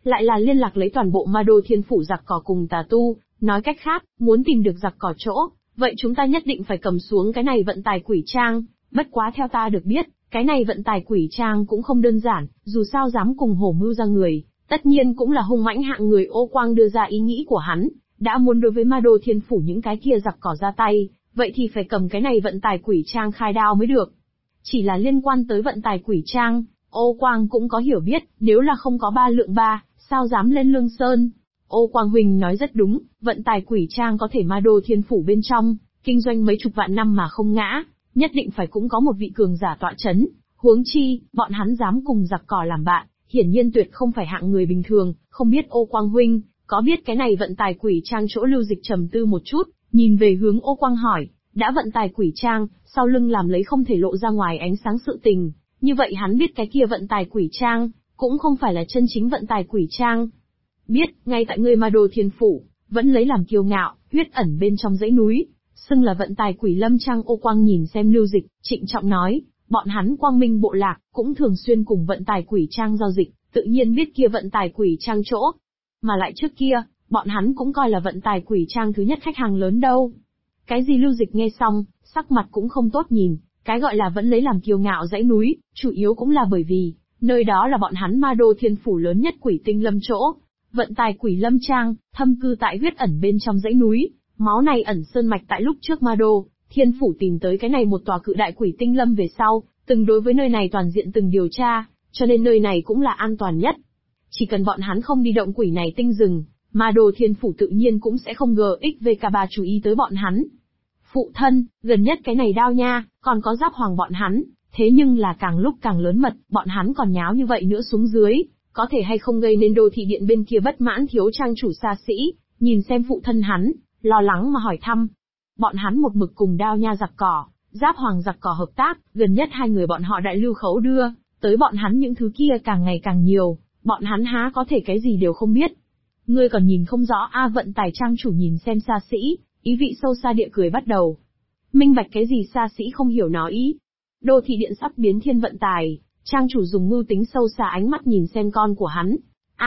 lại là liên lạc lấy toàn bộ Ma Đô Thiên Phủ giặc cỏ cùng tà tu, nói cách khác, muốn tìm được giặc cỏ chỗ, vậy chúng ta nhất định phải cầm xuống cái này vận tài quỷ trang, bất quá theo ta được biết, cái này vận tài quỷ trang cũng không đơn giản, dù sao dám cùng hổ mưu ra người, tất nhiên cũng là hung mãnh hạng người. Ô Quang đưa ra ý nghĩ của hắn, đã muốn đối với Ma Đô Thiên Phủ những cái kia giặc cỏ ra tay, vậy thì phải cầm cái này vận tài quỷ trang khai đao mới được. Chỉ là liên quan tới vận tài quỷ trang, Ô Quang cũng có hiểu biết, nếu là không có 3 lượng 3, sao dám lên Lương Sơn. Ô Quang huynh nói rất đúng, vận tài quỷ trang có thể Ma Đô Thiên Phủ bên trong, kinh doanh mấy chục vạn năm mà không ngã, nhất định phải cũng có một vị cường giả tọa chấn, huống chi, bọn hắn dám cùng giặc cỏ làm bạn, hiển nhiên tuyệt không phải hạng người bình thường. Không biết Ô Quang huynh, có biết cái này vận tài quỷ trang chỗ? Lưu Dịch trầm tư một chút, nhìn về hướng Ô Quang hỏi, đã vận tài quỷ trang, sau lưng làm lấy không thể lộ ra ngoài ánh sáng sự tình, như vậy hắn biết cái kia vận tài quỷ trang, cũng không phải là chân chính vận tài quỷ trang. Biết, ngay tại ngươi Ma Đô Thiên Phủ, vẫn lấy làm kiêu ngạo, huyết ẩn bên trong dãy núi, xưng là vận tài quỷ lâm trang. Ô Quang nhìn xem Lưu Dịch, trịnh trọng nói, bọn hắn Quang Minh bộ lạc, cũng thường xuyên cùng vận tài quỷ trang giao dịch, tự nhiên biết kia vận tài quỷ trang chỗ. Mà lại trước kia, bọn hắn cũng coi là vận tài quỷ trang thứ nhất khách hàng lớn đâu. Cái gì? Lưu Dịch nghe xong, sắc mặt cũng không tốt nhìn, cái gọi là vẫn lấy làm kiêu ngạo dãy núi, chủ yếu cũng là bởi vì, nơi đó là bọn hắn Ma Đô Thiên Phủ lớn nhất quỷ tinh lâm chỗ. Vận tài quỷ lâm trang, thâm cư tại huyết ẩn bên trong dãy núi, máu này ẩn sơn mạch. Tại lúc trước Ma Đô Thiên Phủ tìm tới cái này một tòa cự đại quỷ tinh lâm về sau, từng đối với nơi này toàn diện từng điều tra, cho nên nơi này cũng là an toàn nhất. Chỉ cần bọn hắn không đi động quỷ này tinh rừng, Ma Đô Thiên Phủ tự nhiên cũng sẽ không GXVK3 chú ý tới bọn hắn. Phụ thân, gần nhất cái này đao nha, còn có Giáp Hoàng bọn hắn, thế nhưng là càng lúc càng lớn mật, bọn hắn còn nháo như vậy nữa xuống dưới, có thể hay không gây nên đô thị điện bên kia bất mãn? Thiếu trang chủ xa sĩ, nhìn xem phụ thân hắn, lo lắng mà hỏi thăm. Bọn hắn một mực cùng đao nha giặc cỏ, Giáp Hoàng giặc cỏ hợp tác, gần nhất hai người bọn họ đại lưu khấu đưa, tới bọn hắn những thứ kia càng ngày càng nhiều, bọn hắn há có thể cái gì đều không biết. Ngươi còn nhìn không rõ a? Vận tài trang chủ nhìn xem xa sĩ, ý vị sâu xa địa cười bắt đầu. Minh bạch cái gì? Xa sĩ không hiểu nó ý. Đô thị điện sắp biến thiên. Vận tài trang chủ dùng mưu tính sâu xa ánh mắt nhìn xem con của hắn.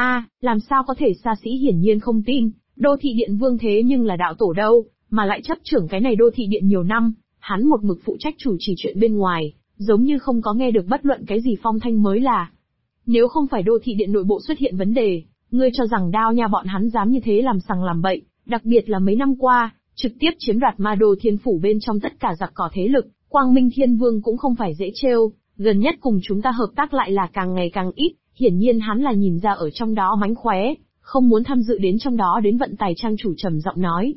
Làm sao có thể? Xa sĩ hiển nhiên không tin, đô thị điện vương thế nhưng là đạo tổ đâu, mà lại chấp trưởng cái này đô thị điện nhiều năm, hắn một mực phụ trách chủ trì chuyện bên ngoài, giống như không có nghe được bất luận cái gì phong thanh mới là. Nếu không phải đô thị điện nội bộ xuất hiện vấn đề, ngươi cho rằng đao nha bọn hắn dám như thế làm sằng làm bậy, đặc biệt là mấy năm qua, trực tiếp chiếm đoạt Ma Đô Thiên Phủ bên trong tất cả giặc cỏ thế lực, Quang Minh Thiên Vương cũng không phải dễ trêu, gần nhất cùng chúng ta hợp tác lại là càng ngày càng ít, hiển nhiên hắn là nhìn ra ở trong đó mánh khóe, không muốn tham dự đến trong đó. Đến vận tài trang chủ trầm giọng nói.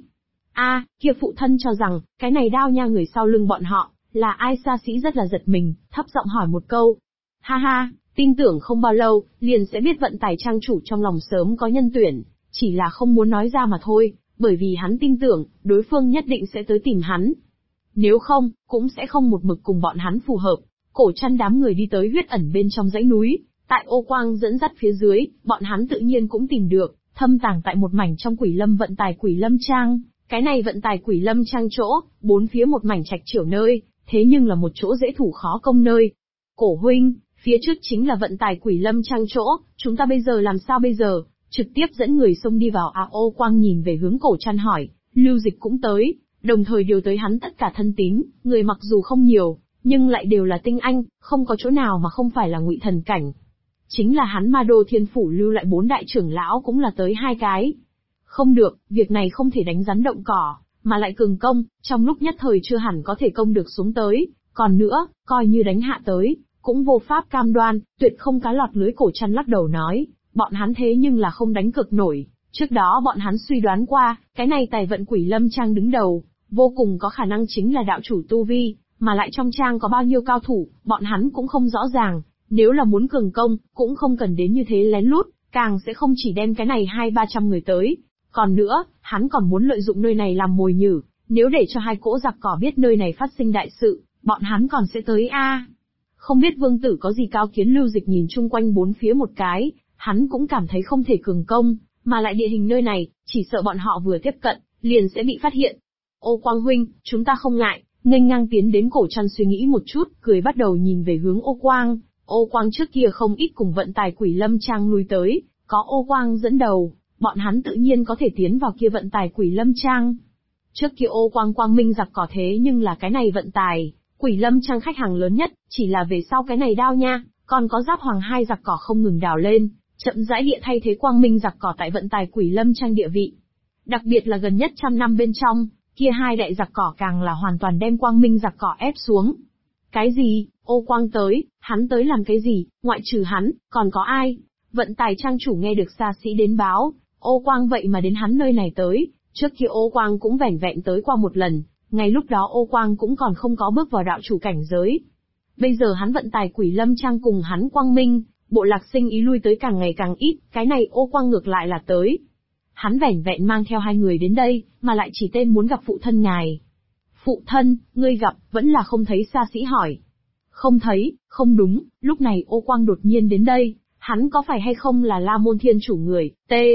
Kia phụ thân cho rằng, cái này đao nha người sau lưng bọn họ, là ai? Xa sĩ rất là giật mình, thấp giọng hỏi một câu. Ha, tin tưởng không bao lâu, liền sẽ biết. Vận tài trang chủ trong lòng sớm có nhân tuyển, chỉ là không muốn nói ra mà thôi, bởi vì hắn tin tưởng, đối phương nhất định sẽ tới tìm hắn. Nếu không, cũng sẽ không một mực cùng bọn hắn phù hợp. Cổ Trăn đám người đi tới huyết ẩn bên trong dãy núi, tại Ô Quang dẫn dắt phía dưới, bọn hắn tự nhiên cũng tìm được, thâm tàng tại một mảnh trong quỷ lâm vận tài quỷ lâm trang. Cái này vận tài quỷ lâm trang chỗ, bốn phía một mảnh trạch chiểu nơi, thế nhưng là một chỗ dễ thủ khó công nơi. Cổ huynh, phía trước chính là vận tài quỷ lâm trang chỗ, chúng ta bây giờ làm sao bây giờ? Trực tiếp dẫn người xông đi vào. Ô Quang nhìn về hướng Cổ Trăn hỏi. Lưu Dịch cũng tới, đồng thời điều tới hắn tất cả thân tín, người mặc dù không nhiều, nhưng lại đều là tinh anh, không có chỗ nào mà không phải là ngụy thần cảnh. Chính là hắn Ma Đô Thiên Phủ lưu lại 4 đại trưởng lão cũng là tới 2 cái. Không được, việc này không thể đánh rắn động cỏ, mà lại cường công, trong lúc nhất thời chưa hẳn có thể công được xuống tới, còn nữa, coi như đánh hạ tới, cũng vô pháp cam đoan, tuyệt không cá lọt lưới. Cổ Trăn lắc đầu nói, bọn hắn thế nhưng là không đánh cược nổi, trước đó bọn hắn suy đoán qua, cái này tài vận quỷ lâm trang đứng đầu, vô cùng có khả năng chính là đạo chủ tu vi, mà lại trong trang có bao nhiêu cao thủ, bọn hắn cũng không rõ ràng, nếu là muốn cường công, cũng không cần đến như thế lén lút, càng sẽ không chỉ đem cái này 200-300 người tới. Còn nữa, hắn còn muốn lợi dụng nơi này làm mồi nhử, nếu để cho hai cỗ giặc cỏ biết nơi này phát sinh đại sự, bọn hắn còn sẽ tới Không biết vương tử có gì cao kiến? Lưu Dịch nhìn chung quanh bốn phía một cái, hắn cũng cảm thấy không thể cường công, mà lại địa hình nơi này, chỉ sợ bọn họ vừa tiếp cận, liền sẽ bị phát hiện. Ô Quang huynh, chúng ta không ngại, nghênh ngang tiến đến. Cổ Trăn suy nghĩ một chút, cười bắt đầu nhìn về hướng Ô Quang. Ô Quang trước kia không ít cùng vận tài quỷ lâm trang lui tới, Có ô quang dẫn đầu, bọn hắn tự nhiên có thể tiến vào kia vận tài Quỷ Lâm Trang. Trước kia ô quang quang minh giặc cỏ thế nhưng là cái này vận tài Quỷ Lâm Trang khách hàng lớn nhất, chỉ là về sau cái này đao nha, còn có Giáp Hoàng hai giặc cỏ không ngừng đào lên, chậm rãi địa thay thế quang minh giặc cỏ tại vận tài Quỷ Lâm Trang địa vị. Đặc biệt là gần nhất 100 năm bên trong, kia hai đại giặc cỏ càng là hoàn toàn đem quang minh giặc cỏ ép xuống. Cái gì? Ô quang tới, hắn tới làm cái gì? Ngoại trừ hắn, còn có ai? Vận tài trang chủ nghe được xa sĩ đến báo, ô quang vậy mà đến hắn nơi này tới, trước kia ô quang cũng vẻn vẹn tới qua một lần, ngay lúc đó ô quang cũng còn không có bước vào đạo chủ cảnh giới. Bây giờ hắn vận tài Quỷ Lâm Trang cùng hắn quang minh, bộ lạc sinh ý lui tới càng ngày càng ít, cái này ô quang ngược lại là tới. Hắn vẻn vẹn mang theo hai người đến đây, mà lại chỉ tên muốn gặp phụ thân ngài. Phụ thân, ngươi gặp, vẫn là không thấy, xa sĩ hỏi. Không thấy, không đúng, lúc này ô quang đột nhiên đến đây, hắn có phải hay không là La Môn Thiên Chủ người,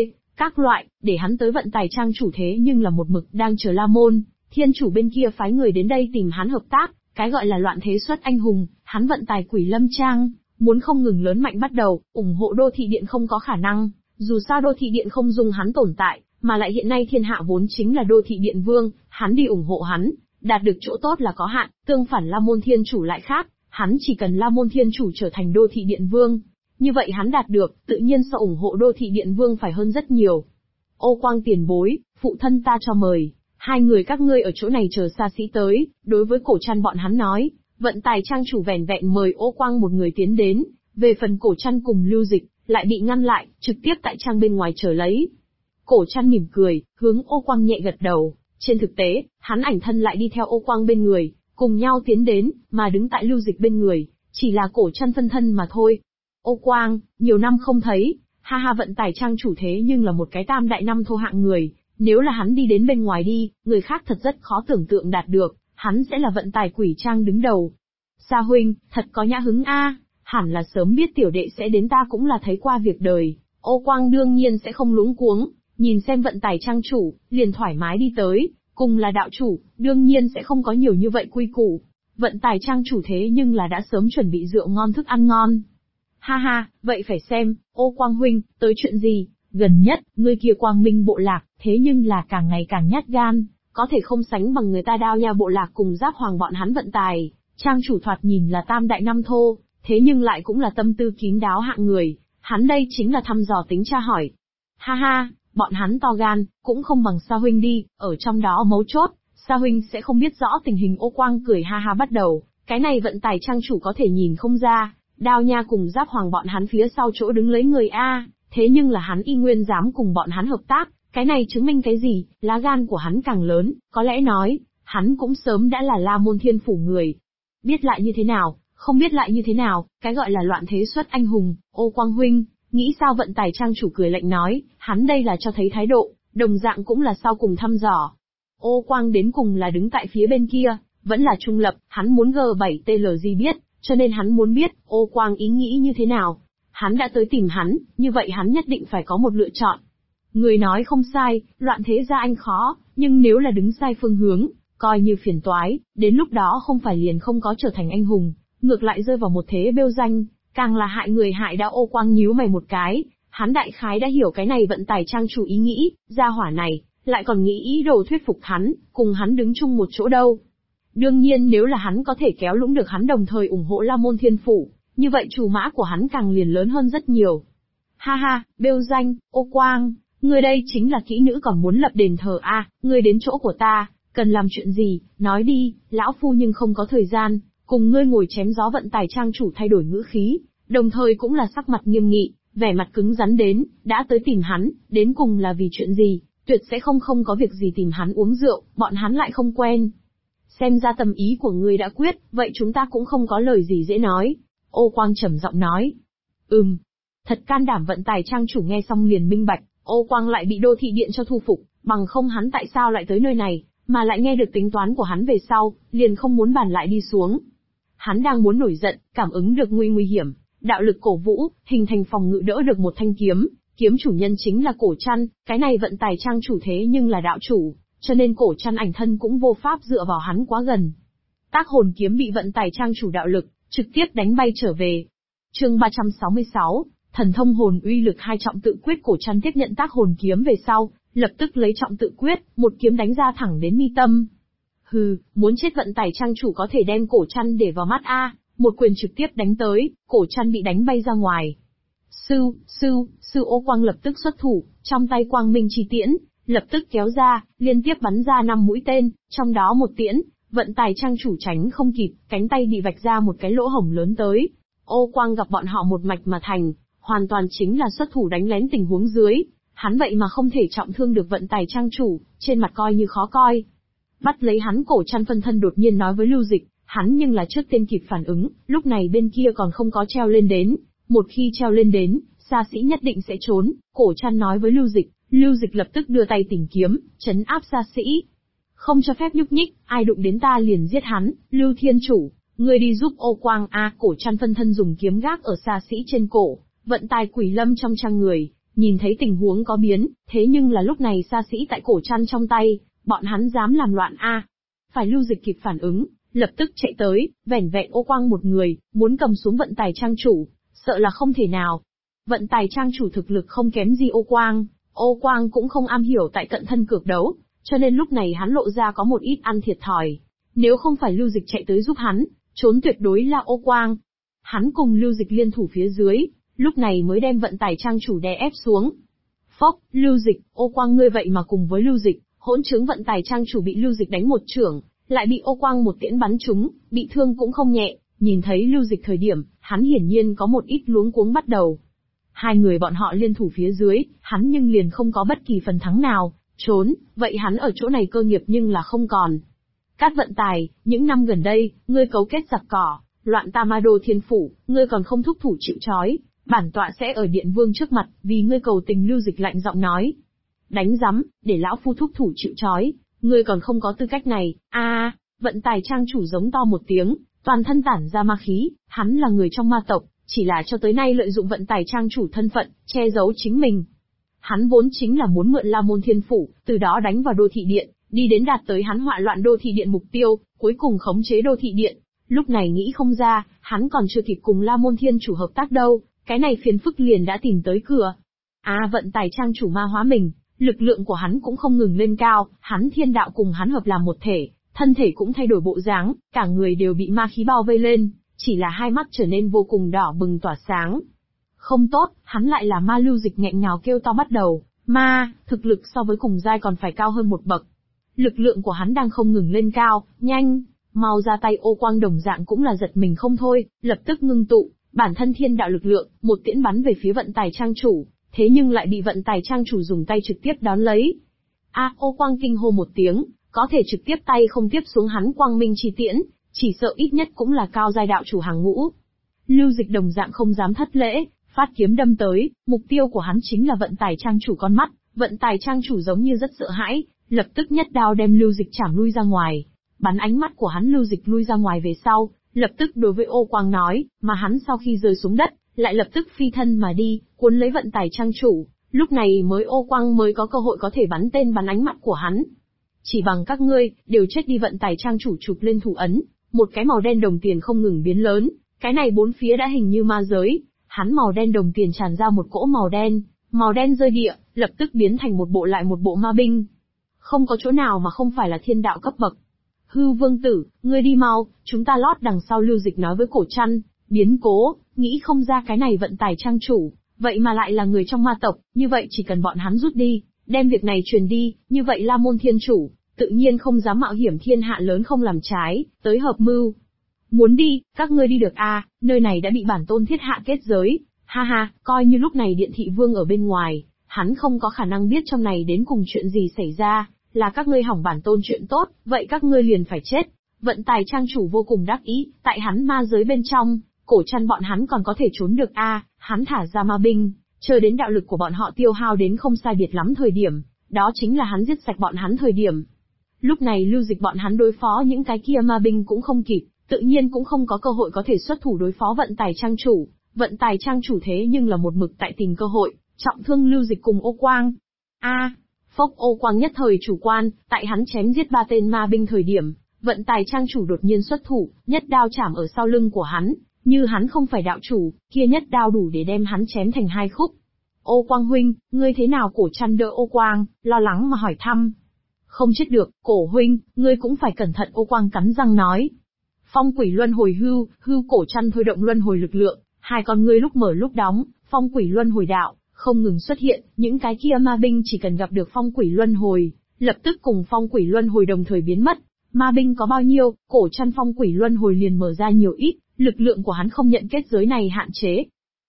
các loại, để hắn tới vận tài trang chủ thế nhưng là một mực đang chờ La Môn Thiên Chủ bên kia phái người đến đây tìm hắn hợp tác, cái gọi là loạn thế xuất anh hùng, hắn vận tài Quỷ Lâm Trang, muốn không ngừng lớn mạnh bắt đầu, ủng hộ đô thị điện không có khả năng, dù sao đô thị điện không dung hắn tồn tại, mà lại hiện nay thiên hạ vốn chính là đô thị điện vương, hắn đi ủng hộ hắn, đạt được chỗ tốt là có hạn, tương phản La Môn Thiên Chủ lại khác, hắn chỉ cần La Môn Thiên Chủ trở thành đô thị điện vương, như vậy hắn đạt được, tự nhiên so ủng hộ đô thị điện vương phải hơn rất nhiều. Ô quang tiền bối, phụ thân ta cho mời, hai người các ngươi ở chỗ này chờ xa sĩ tới, đối với cổ trăn bọn hắn nói, vận tài trang chủ vẻn vẹn mời ô quang một người tiến đến, về phần cổ trăn cùng Lưu Dịch, lại bị ngăn lại, trực tiếp tại trang bên ngoài chờ lấy. Cổ trăn mỉm cười, hướng ô quang nhẹ gật đầu, trên thực tế, hắn ảnh thân lại đi theo ô quang bên người, cùng nhau tiến đến, mà đứng tại Lưu Dịch bên người, chỉ là cổ trăn phân thân mà thôi. Ô quang, nhiều năm không thấy, ha ha, vận tài trang chủ thế nhưng là một cái tam đại năm thô hạng người, nếu là hắn đi đến bên ngoài đi, người khác thật rất khó tưởng tượng đạt được, hắn sẽ là vận tài quỷ trang đứng đầu. Sa huynh, thật có nhã hứng a, hẳn là sớm biết tiểu đệ sẽ đến, ta cũng là thấy qua việc đời. Ô quang đương nhiên sẽ không luống cuống, nhìn xem vận tài trang chủ, liền thoải mái đi tới, cùng là đạo chủ, đương nhiên sẽ không có nhiều như vậy quy củ. Vận tài trang chủ thế nhưng là đã sớm chuẩn bị rượu ngon thức ăn ngon. Ha ha, vậy phải xem, ô quang huynh, tới chuyện gì? Gần nhất, ngươi kia quang minh bộ lạc, thế nhưng là càng ngày càng nhát gan, có thể không sánh bằng người ta đao nha bộ lạc cùng Giáp Hoàng bọn hắn vận tài. Trang chủ thoạt nhìn là tam đại năm thô, thế nhưng lại cũng là tâm tư kín đáo hạng người, hắn đây chính là thăm dò tính tra hỏi. Ha ha, bọn hắn to gan, cũng không bằng Sa huynh đi, ở trong đó mấu chốt, Sa huynh sẽ không biết rõ tình hình. Ô quang cười ha ha bắt đầu, cái này vận tài trang chủ có thể nhìn không ra, đao nha cùng Giáp Hoàng bọn hắn phía sau chỗ đứng lấy người a, thế nhưng là hắn y nguyên dám cùng bọn hắn hợp tác, cái này chứng minh cái gì? Lá gan của hắn càng lớn, có lẽ nói, hắn cũng sớm đã là La Môn Thiên Phủ người. Biết lại như thế nào, không biết lại như thế nào, cái gọi là loạn thế xuất anh hùng. Ô quang huynh, nghĩ sao? Vận tài trang chủ cười lạnh nói, hắn đây là cho thấy thái độ, đồng dạng cũng là sau cùng thăm dò. Ô quang đến cùng là đứng tại phía bên kia, vẫn là trung lập, hắn muốn G7TL gì biết, cho nên hắn muốn biết, ô quang ý nghĩ như thế nào. Hắn đã tới tìm hắn, như vậy hắn nhất định phải có một lựa chọn. Người nói không sai, loạn thế ra anh khó, nhưng nếu là đứng sai phương hướng, coi như phiền toái, đến lúc đó không phải liền không có trở thành anh hùng, ngược lại rơi vào một thế bêu danh, càng là hại người hại đã. Ô quang nhíu mày một cái, hắn đại khái đã hiểu cái này vận tài trang chủ ý nghĩ, gia hỏa này, lại còn nghĩ ý đồ thuyết phục hắn, cùng hắn đứng chung một chỗ đâu. Đương nhiên nếu là hắn có thể kéo lũng được hắn đồng thời ủng hộ La Môn Thiên Phủ, như vậy trù mã của hắn càng liền lớn hơn rất nhiều. Ha ha, bêu danh, ô quang, ngươi đây chính là kỹ nữ còn muốn lập đền thờ a, ngươi đến chỗ của ta, cần làm chuyện gì, nói đi, lão phu nhưng không có thời gian, cùng ngươi ngồi chém gió. Vận tài trang chủ thay đổi ngữ khí, đồng thời cũng là sắc mặt nghiêm nghị, vẻ mặt cứng rắn đến, đã tới tìm hắn, đến cùng là vì chuyện gì, tuyệt sẽ không có việc gì tìm hắn uống rượu, bọn hắn lại không quen. Xem ra tâm ý của ngươi đã quyết, vậy chúng ta cũng không có lời gì dễ nói. Ô quang trầm giọng nói. Thật can đảm. Vận tài trang chủ nghe xong liền minh bạch, ô quang lại bị đô thị điện cho thu phục, bằng không hắn tại sao lại tới nơi này, mà lại nghe được tính toán của hắn về sau, liền không muốn bàn lại đi xuống. Hắn đang muốn nổi giận, cảm ứng được nguy hiểm, đạo lực cổ vũ, hình thành phòng ngự đỡ được một thanh kiếm, kiếm chủ nhân chính là cổ trăn, cái này vận tài trang chủ thế nhưng là đạo chủ, cho nên cổ trăn ảnh thân cũng vô pháp dựa vào hắn quá gần. Tác hồn kiếm bị vận tài trang chủ đạo lực trực tiếp đánh bay trở về. Chương 366, Thần thông hồn uy lực hai trọng tự quyết Cổ Trăn tiếp nhận tác hồn kiếm về sau, lập tức lấy trọng tự quyết, một kiếm đánh ra thẳng đến mi tâm. Hừ, muốn chết vận tải trang chủ có thể đem Cổ Trăn để vào mắt a, một quyền trực tiếp đánh tới, Cổ Trăn bị đánh bay ra ngoài. Sư Ô Quang lập tức xuất thủ, trong tay quang minh chi tiễn, lập tức kéo ra, liên tiếp bắn ra 5 mũi tên, trong đó một tiễn, vận tải trang chủ tránh không kịp, cánh tay bị vạch ra một cái lỗ hổng lớn tới. Ô Quang gặp bọn họ một mạch mà thành, hoàn toàn chính là xuất thủ đánh lén tình huống dưới, hắn vậy mà không thể trọng thương được vận tải trang chủ, trên mặt coi như khó coi. Bắt lấy hắn Cổ Trăn phân thân đột nhiên nói với Lưu Dịch, hắn nhưng là trước tiên kịp phản ứng, lúc này bên kia còn không có treo lên đến, một khi treo lên đến, xa sĩ nhất định sẽ trốn. Cổ Trăn nói với Lưu Dịch lập tức đưa tay tỉnh kiếm, trấn áp xa sĩ. Không cho phép nhúc nhích, ai đụng đến ta liền giết hắn. Lưu Thiên Chủ, ngươi đi giúp Ô Quang a. Cổ Trăn phân thân dùng kiếm gác ở xa sĩ trên cổ, vận tài quỷ lâm trong trang người, nhìn thấy tình huống có biến, thế nhưng là lúc này xa sĩ tại Cổ Trăn trong tay, bọn hắn dám làm loạn a. Phải Lưu Dịch kịp phản ứng, lập tức chạy tới, vẻn vẹn Ô Quang một người, muốn cầm xuống vận tài trang chủ, sợ là không thể nào. Vận tài trang chủ thực lực không kém gì Ô Quang cũng không am hiểu tại cận thân cược đấu, cho nên lúc này hắn lộ ra có một ít ăn thiệt thòi. Nếu không phải Lưu Dịch chạy tới giúp hắn, trốn tuyệt đối là Ô Quang. Hắn cùng Lưu Dịch liên thủ phía dưới, lúc này mới đem vận tải trang chủ đè ép xuống. Phốc, Lưu Dịch, Ô Quang ngươi vậy mà cùng với Lưu Dịch, hỗn chứng vận tải trang chủ bị Lưu Dịch đánh một chưởng, lại bị Ô Quang một tiễn bắn trúng, bị thương cũng không nhẹ, nhìn thấy Lưu Dịch thời điểm, hắn hiển nhiên có một ít luống cuống bắt đầu. Hai người bọn họ liên thủ phía dưới, hắn nhưng liền không có bất kỳ phần thắng nào, trốn, vậy hắn ở chỗ này cơ nghiệp nhưng là không còn. Cát vận tài, những năm gần đây, ngươi cấu kết giặc cỏ, loạn ta Ma Đô Thiên Phủ, ngươi còn không thúc thủ chịu trói, bản tọa sẽ ở Điện Vương trước mặt, vì ngươi cầu tình. Lưu Dịch lạnh giọng nói. Đánh rắm, để lão phu thúc thủ chịu trói, ngươi còn không có tư cách này. Vận tài trang chủ giống to một tiếng, toàn thân tản ra ma khí, hắn là người trong ma tộc, chỉ là cho tới nay lợi dụng vận tài trang chủ thân phận, che giấu chính mình. Hắn vốn chính là muốn mượn La Môn Thiên Phủ, từ đó đánh vào Đô Thị Điện, đi đến đạt tới hắn họa loạn Đô Thị Điện mục tiêu, cuối cùng khống chế Đô Thị Điện. Lúc này nghĩ không ra, hắn còn chưa kịp cùng La Môn Thiên Chủ hợp tác đâu, cái này phiền phức liền đã tìm tới cửa. Vận tài trang chủ ma hóa mình, lực lượng của hắn cũng không ngừng lên cao, hắn thiên đạo cùng hắn hợp làm một thể, thân thể cũng thay đổi bộ dáng, cả người đều bị ma khí bao vây lên, chỉ là hai mắt trở nên vô cùng đỏ bừng tỏa sáng. Không tốt, hắn lại là ma. Lưu Dịch nghẹn ngào kêu to bắt đầu, ma, thực lực so với cùng giai còn phải cao hơn một bậc. Lực lượng của hắn đang không ngừng lên cao, nhanh, mau ra tay. Ô Quang đồng dạng cũng là giật mình không thôi, lập tức ngưng tụ, bản thân thiên đạo lực lượng, một tiễn bắn về phía vận tài trang chủ, thế nhưng lại bị vận tài trang chủ dùng tay trực tiếp đón lấy. Ô Quang kinh hô một tiếng, có thể trực tiếp tay không tiếp xuống hắn quang minh chi tiễn, chỉ sợ ít nhất cũng là cao giai đạo chủ hàng ngũ. Lưu Dịch đồng dạng không dám thất lễ, phát kiếm đâm tới, mục tiêu của hắn chính là vận tài trang chủ con mắt. Vận tài trang chủ giống như rất sợ hãi, lập tức nhất đao đem Lưu Dịch chảm lui ra ngoài. Bắn ánh mắt của hắn Lưu Dịch lui ra ngoài về sau, lập tức đối với Ô Quang nói, mà hắn sau khi rơi xuống đất, lại lập tức phi thân mà đi, cuốn lấy vận tài trang chủ. Lúc này mới Ô Quang mới có cơ hội có thể bắn tên bắn ánh mắt của hắn. Chỉ bằng các ngươi, đều chết đi. Vận tài trang chủ chụp lên thủ ấn, một cái màu đen đồng tiền không ngừng biến lớn, cái này bốn phía đã hình như ma giới, hắn màu đen đồng tiền tràn ra một cỗ màu đen rơi địa, lập tức biến thành một bộ lại một bộ ma binh. Không có chỗ nào mà không phải là thiên đạo cấp bậc. Hư Vương Tử, ngươi đi mau, chúng ta lót đằng sau. Lưu Dịch nói với Cổ Trăn, biến cố, nghĩ không ra cái này vận tài trang chủ, vậy mà lại là người trong ma tộc, như vậy chỉ cần bọn hắn rút đi, đem việc này truyền đi, như vậy La Môn Thiên Chủ, tự nhiên không dám mạo hiểm thiên hạ lớn không làm trái, tới hợp mưu. Muốn đi, các ngươi đi được nơi này đã bị bản tôn thiết hạ kết giới, coi như lúc này Điện Thị Vương ở bên ngoài, hắn không có khả năng biết trong này đến cùng chuyện gì xảy ra, là các ngươi hỏng bản tôn chuyện tốt, vậy các ngươi liền phải chết. Vận tài trang chủ vô cùng đắc ý, tại hắn ma giới bên trong, Cổ Trăn bọn hắn còn có thể trốn được hắn thả ra ma binh, chờ đến đạo lực của bọn họ tiêu hao đến không sai biệt lắm thời điểm, đó chính là hắn giết sạch bọn hắn thời điểm. Lúc này Lưu Dịch bọn hắn đối phó những cái kia ma binh cũng không kịp, tự nhiên cũng không có cơ hội có thể xuất thủ đối phó vận tài trang chủ. Vận tài trang chủ thế nhưng là một mực tại tìm cơ hội, trọng thương Lưu Dịch cùng Ô Quang. Phốc. Ô Quang nhất thời chủ quan, tại hắn chém giết 3 tên ma binh thời điểm, vận tài trang chủ đột nhiên xuất thủ, nhất đao chảm ở sau lưng của hắn, Như hắn không phải đạo chủ, kia nhất đao đủ để đem hắn chém thành hai khúc. Ô Quang huynh, ngươi thế nào? Cổ Trăn đỡ Ô Quang, lo lắng mà hỏi thăm. Không chết được, Cổ huynh, ngươi cũng phải cẩn thận. Ô Quang cắn răng nói. Phong quỷ luân hồi hưu, Cổ Trăn thôi động luân hồi lực lượng, hai con ngươi lúc mở lúc đóng, phong quỷ luân hồi đạo không ngừng xuất hiện, những cái kia ma binh chỉ cần gặp được phong quỷ luân hồi, lập tức cùng phong quỷ luân hồi đồng thời biến mất. Ma binh có bao nhiêu, Cổ Trăn phong quỷ luân hồi liền mở ra nhiều ít, lực lượng của hắn không nhận kết giới này hạn chế.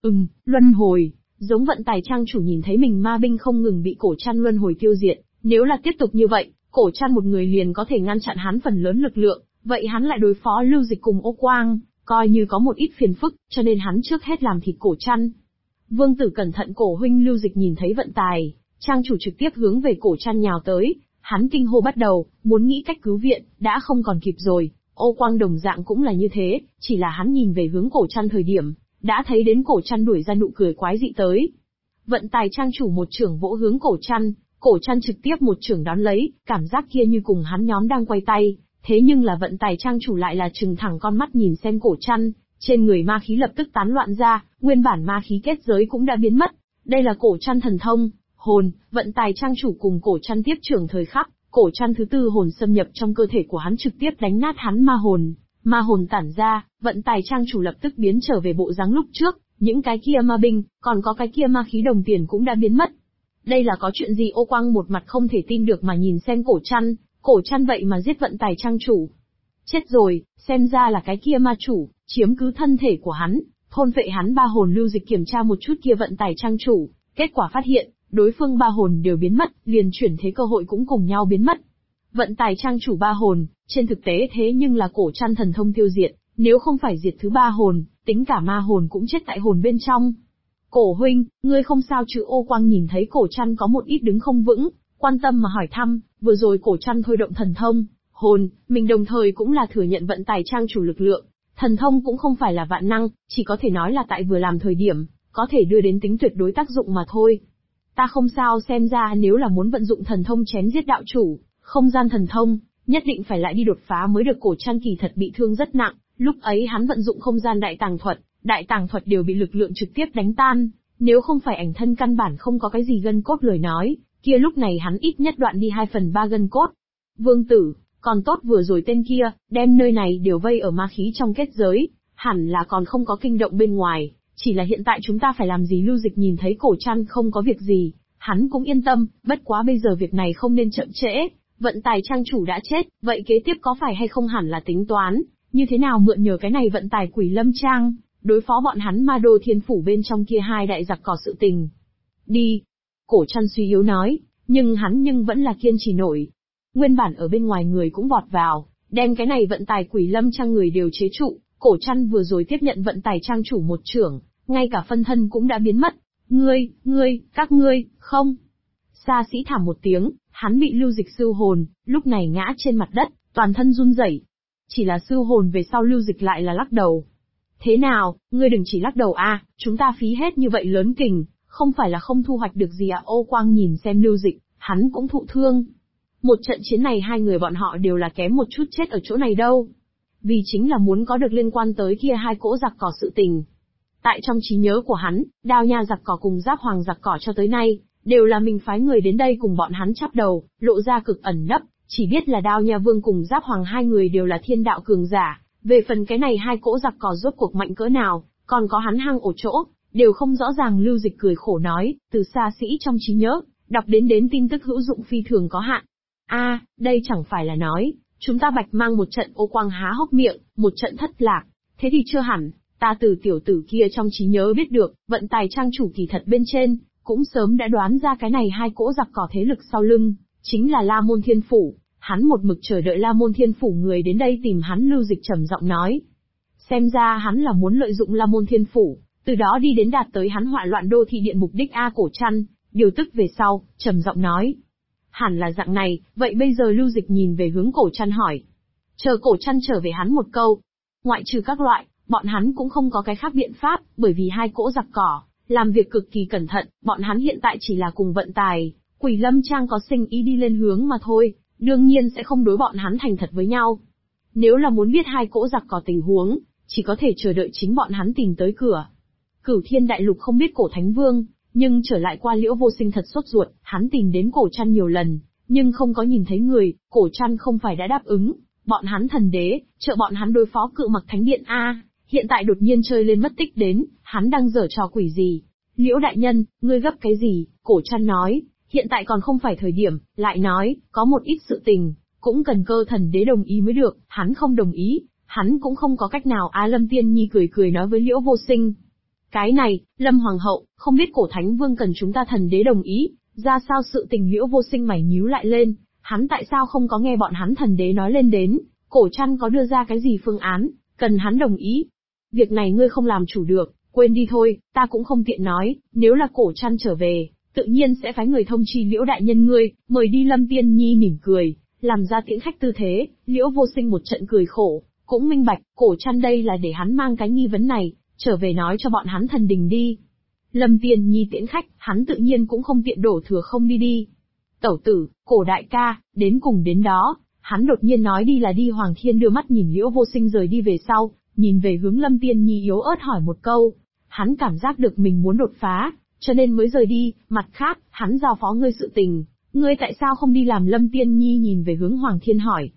Luân hồi, giống Vận Tài trang chủ nhìn thấy mình ma binh không ngừng bị Cổ Trăn luân hồi tiêu diệt, nếu là tiếp tục như vậy, Cổ Trăn một người liền có thể ngăn chặn hắn phần lớn lực lượng, vậy hắn lại đối phó Lưu Dịch cùng Ô Quang, coi như có một ít phiền phức, cho nên hắn trước hết làm thịt Cổ Trăn. Vương tử cẩn thận. Cổ huynh. Lưu Dịch nhìn thấy Vận Tài trang chủ trực tiếp hướng về Cổ Trăn nhào tới, hắn kinh hô bắt đầu, muốn nghĩ cách cứu viện, đã không còn kịp rồi. Ô Quang đồng dạng cũng là như thế, chỉ là hắn nhìn về hướng Cổ Trăn thời điểm, đã thấy đến Cổ Trăn đuổi ra nụ cười quái dị tới. Vận Tài trang chủ một chưởng vỗ hướng Cổ Trăn trực tiếp một chưởng đón lấy, cảm giác kia như cùng hắn nhóm đang quay tay, thế nhưng là Vận Tài trang chủ lại là trừng thẳng con mắt nhìn xem Cổ Trăn, trên người ma khí lập tức tán loạn ra, nguyên bản ma khí kết giới cũng đã biến mất. Đây là Cổ Trăn thần thông, hồn. Vận Tài trang chủ cùng Cổ Trăn tiếp trưởng thời khắc, Cổ Trăn thứ tư hồn xâm nhập trong cơ thể của hắn trực tiếp đánh nát hắn ma hồn tản ra, Vận Tài trang chủ lập tức biến trở về bộ dáng lúc trước, những cái kia ma binh, còn có cái kia ma khí đồng tiền cũng đã biến mất. Đây là có chuyện gì? Ô Quang một mặt không thể tin được mà nhìn xem Cổ Trăn vậy mà giết Vận Tài trang chủ. Chết rồi, xem ra là cái kia ma chủ, chiếm cứ thân thể của hắn, thôn phệ hắn ba hồn. Lưu Dịch kiểm tra một chút kia Vận Tài trang chủ, kết quả phát hiện, đối phương ba hồn đều biến mất, liền chuyển thế cơ hội cũng cùng nhau biến mất. Vận Tài trang chủ ba hồn, trên thực tế thế nhưng là Cổ Trăn thần thông tiêu diệt, nếu không phải diệt thứ ba hồn, tính cả ma hồn cũng chết tại hồn bên trong. Cổ huynh, ngươi không sao chứ? Ô Quang nhìn thấy Cổ Trăn có một ít đứng không vững, quan tâm mà hỏi thăm, vừa rồi Cổ Trăn thôi động thần thông, hồn, mình đồng thời cũng là thừa nhận Vận Tài trang chủ lực lượng, thần thông cũng không phải là vạn năng, chỉ có thể nói là tại vừa làm thời điểm, có thể đưa đến tính tuyệt đối tác dụng mà thôi. Ta không sao. Xem ra nếu là muốn vận dụng thần thông chém giết đạo chủ, không gian thần thông, nhất định phải lại đi đột phá mới được. Cổ Trăn kỳ thật bị thương rất nặng, lúc ấy hắn vận dụng không gian đại tàng thuật đều bị lực lượng trực tiếp đánh tan, nếu không phải ảnh thân căn bản không có cái gì gân cốt lời nói, kia lúc này hắn ít nhất đoạn đi 2/3 gân cốt. Vương tử, còn tốt vừa rồi tên kia, đem nơi này đều vây ở ma khí trong kết giới, hẳn là còn không có kinh động bên ngoài, chỉ là hiện tại chúng ta phải làm gì? Lưu Dịch nhìn thấy Cổ Trăn không có việc gì, hắn cũng yên tâm, bất quá bây giờ việc này không nên chậm trễ, Vận Tài trang chủ đã chết, vậy kế tiếp có phải hay không hẳn là tính toán, như thế nào mượn nhờ cái này Vận Tài Quỷ Lâm Trang, đối phó bọn hắn Ma Đô Thiên Phủ bên trong kia hai đại giặc cỏ sự tình. Đi. Cổ Trăn suy yếu nói, nhưng hắn vẫn là kiên trì nổi. Nguyên bản ở bên ngoài người cũng vọt vào, đem cái này Vận Tài Quỷ Lâm Trang người đều chế trụ. Cổ Trăn vừa rồi tiếp nhận Vận Tài trang chủ một chưởng, ngay cả phân thân cũng đã biến mất. Các ngươi, không. Xa sĩ thảm một tiếng, hắn bị Lưu Dịch sư hồn, lúc này ngã trên mặt đất, toàn thân run rẩy. Chỉ là sư hồn về sau Lưu Dịch lại là lắc đầu. Thế nào, ngươi đừng chỉ lắc đầu a, chúng ta phí hết như vậy lớn kình, không phải là không thu hoạch được gì à? Ô Quang nhìn xem Lưu Dịch, hắn cũng thụ thương. Một trận chiến này hai người bọn họ đều là kém một chút chết ở chỗ này đâu. Vì chính là muốn có được liên quan tới kia hai cỗ giặc cỏ sự tình. Tại trong trí nhớ của hắn, Đao Nha giặc cỏ cùng Giáp Hoàng giặc cỏ cho tới nay, đều là mình phái người đến đây cùng bọn hắn chắp đầu, lộ ra cực ẩn nấp, chỉ biết là Đao Nha Vương cùng Giáp Hoàng hai người đều là thiên đạo cường giả, về phần cái này hai cỗ giặc cỏ rốt cuộc mạnh cỡ nào, còn có hắn hang ổ chỗ, đều không rõ ràng. Lưu Dịch cười khổ nói, từ xa sĩ trong trí nhớ, đọc đến tin tức hữu dụng phi thường có hạn. Đây chẳng phải là nói, chúng ta bạch mang một trận? Ô Quang há hốc miệng, một trận thất lạc, thế thì chưa hẳn, ta từ tiểu tử kia trong trí nhớ biết được, Vận Tài trang chủ kỳ thật bên trên, cũng sớm đã đoán ra cái này hai cỗ giặc cỏ thế lực sau lưng, chính là La Môn Thiên Phủ, hắn một mực chờ đợi La Môn Thiên Phủ người đến đây tìm hắn. Lưu Dịch trầm giọng nói, xem ra hắn là muốn lợi dụng La Môn Thiên Phủ, từ đó đi đến đạt tới hắn họa loạn đô thị điện mục đích. Cổ Trăn, điều tức về sau, trầm giọng nói, hẳn là dạng này, vậy bây giờ? Lưu Dịch nhìn về hướng Cổ Trăn hỏi. Chờ Cổ Trăn trở về hắn một câu, ngoại trừ các loại, bọn hắn cũng không có cái khác biện pháp, bởi vì hai cỗ giặc cỏ, làm việc cực kỳ cẩn thận, bọn hắn hiện tại chỉ là cùng Vận Tài, Quỷ Lâm Trang có sinh ý đi lên hướng mà thôi, đương nhiên sẽ không đối bọn hắn thành thật với nhau. Nếu là muốn biết hai cỗ giặc cỏ tình huống, chỉ có thể chờ đợi chính bọn hắn tìm tới cửa. Cửu Thiên Đại Lục không biết Cổ Thánh Vương, nhưng trở lại qua Liễu Vô Sinh thật sốt ruột, hắn tìm đến Cổ Trăn nhiều lần, nhưng không có nhìn thấy người, Cổ Trăn không phải đã đáp ứng, bọn hắn thần đế, trợ bọn hắn đối phó Cự Mặc Thánh Điện a, hiện tại đột nhiên chơi lên mất tích đến, hắn đang giở trò quỷ gì? Liễu đại nhân, ngươi gấp cái gì? Cổ Trăn nói, hiện tại còn không phải thời điểm, lại nói, có một ít sự tình, cũng cần Cơ thần đế đồng ý mới được, hắn không đồng ý, hắn cũng không có cách nào. Lâm Tiên Nhi cười cười nói với Liễu Vô Sinh. Cái này, Lâm Hoàng hậu, không biết Cổ Thánh Vương cần chúng ta thần đế đồng ý, ra sao sự tình? Liễu Vô Sinh mày nhíu lại lên, hắn tại sao không có nghe bọn hắn thần đế nói lên đến, Cổ Trăn có đưa ra cái gì phương án, cần hắn đồng ý. Việc này ngươi không làm chủ được, quên đi thôi, ta cũng không tiện nói, nếu là Cổ Trăn trở về, tự nhiên sẽ phái người thông chi Liễu đại nhân ngươi, mời đi. Lâm Tiên Nhi mỉm cười, làm ra tiễn khách tư thế. Liễu Vô Sinh một trận cười khổ, cũng minh bạch, Cổ Trăn đây là để hắn mang cái nghi vấn này, trở về nói cho bọn hắn thần đình đi. Lâm Tiên Nhi tiễn khách, hắn tự nhiên cũng không tiện đổ thừa không đi. Tẩu tử, Cổ đại ca, đến cùng đến đó, hắn đột nhiên nói đi là đi. Hoàng Thiên đưa mắt nhìn Liễu Vô Sinh rời đi về sau, nhìn về hướng Lâm Tiên Nhi yếu ớt hỏi một câu, hắn cảm giác được mình muốn đột phá, cho nên mới rời đi. Mặt khác, hắn giao phó ngươi sự tình, ngươi tại sao không đi làm? Lâm Tiên Nhi nhìn về hướng Hoàng Thiên hỏi.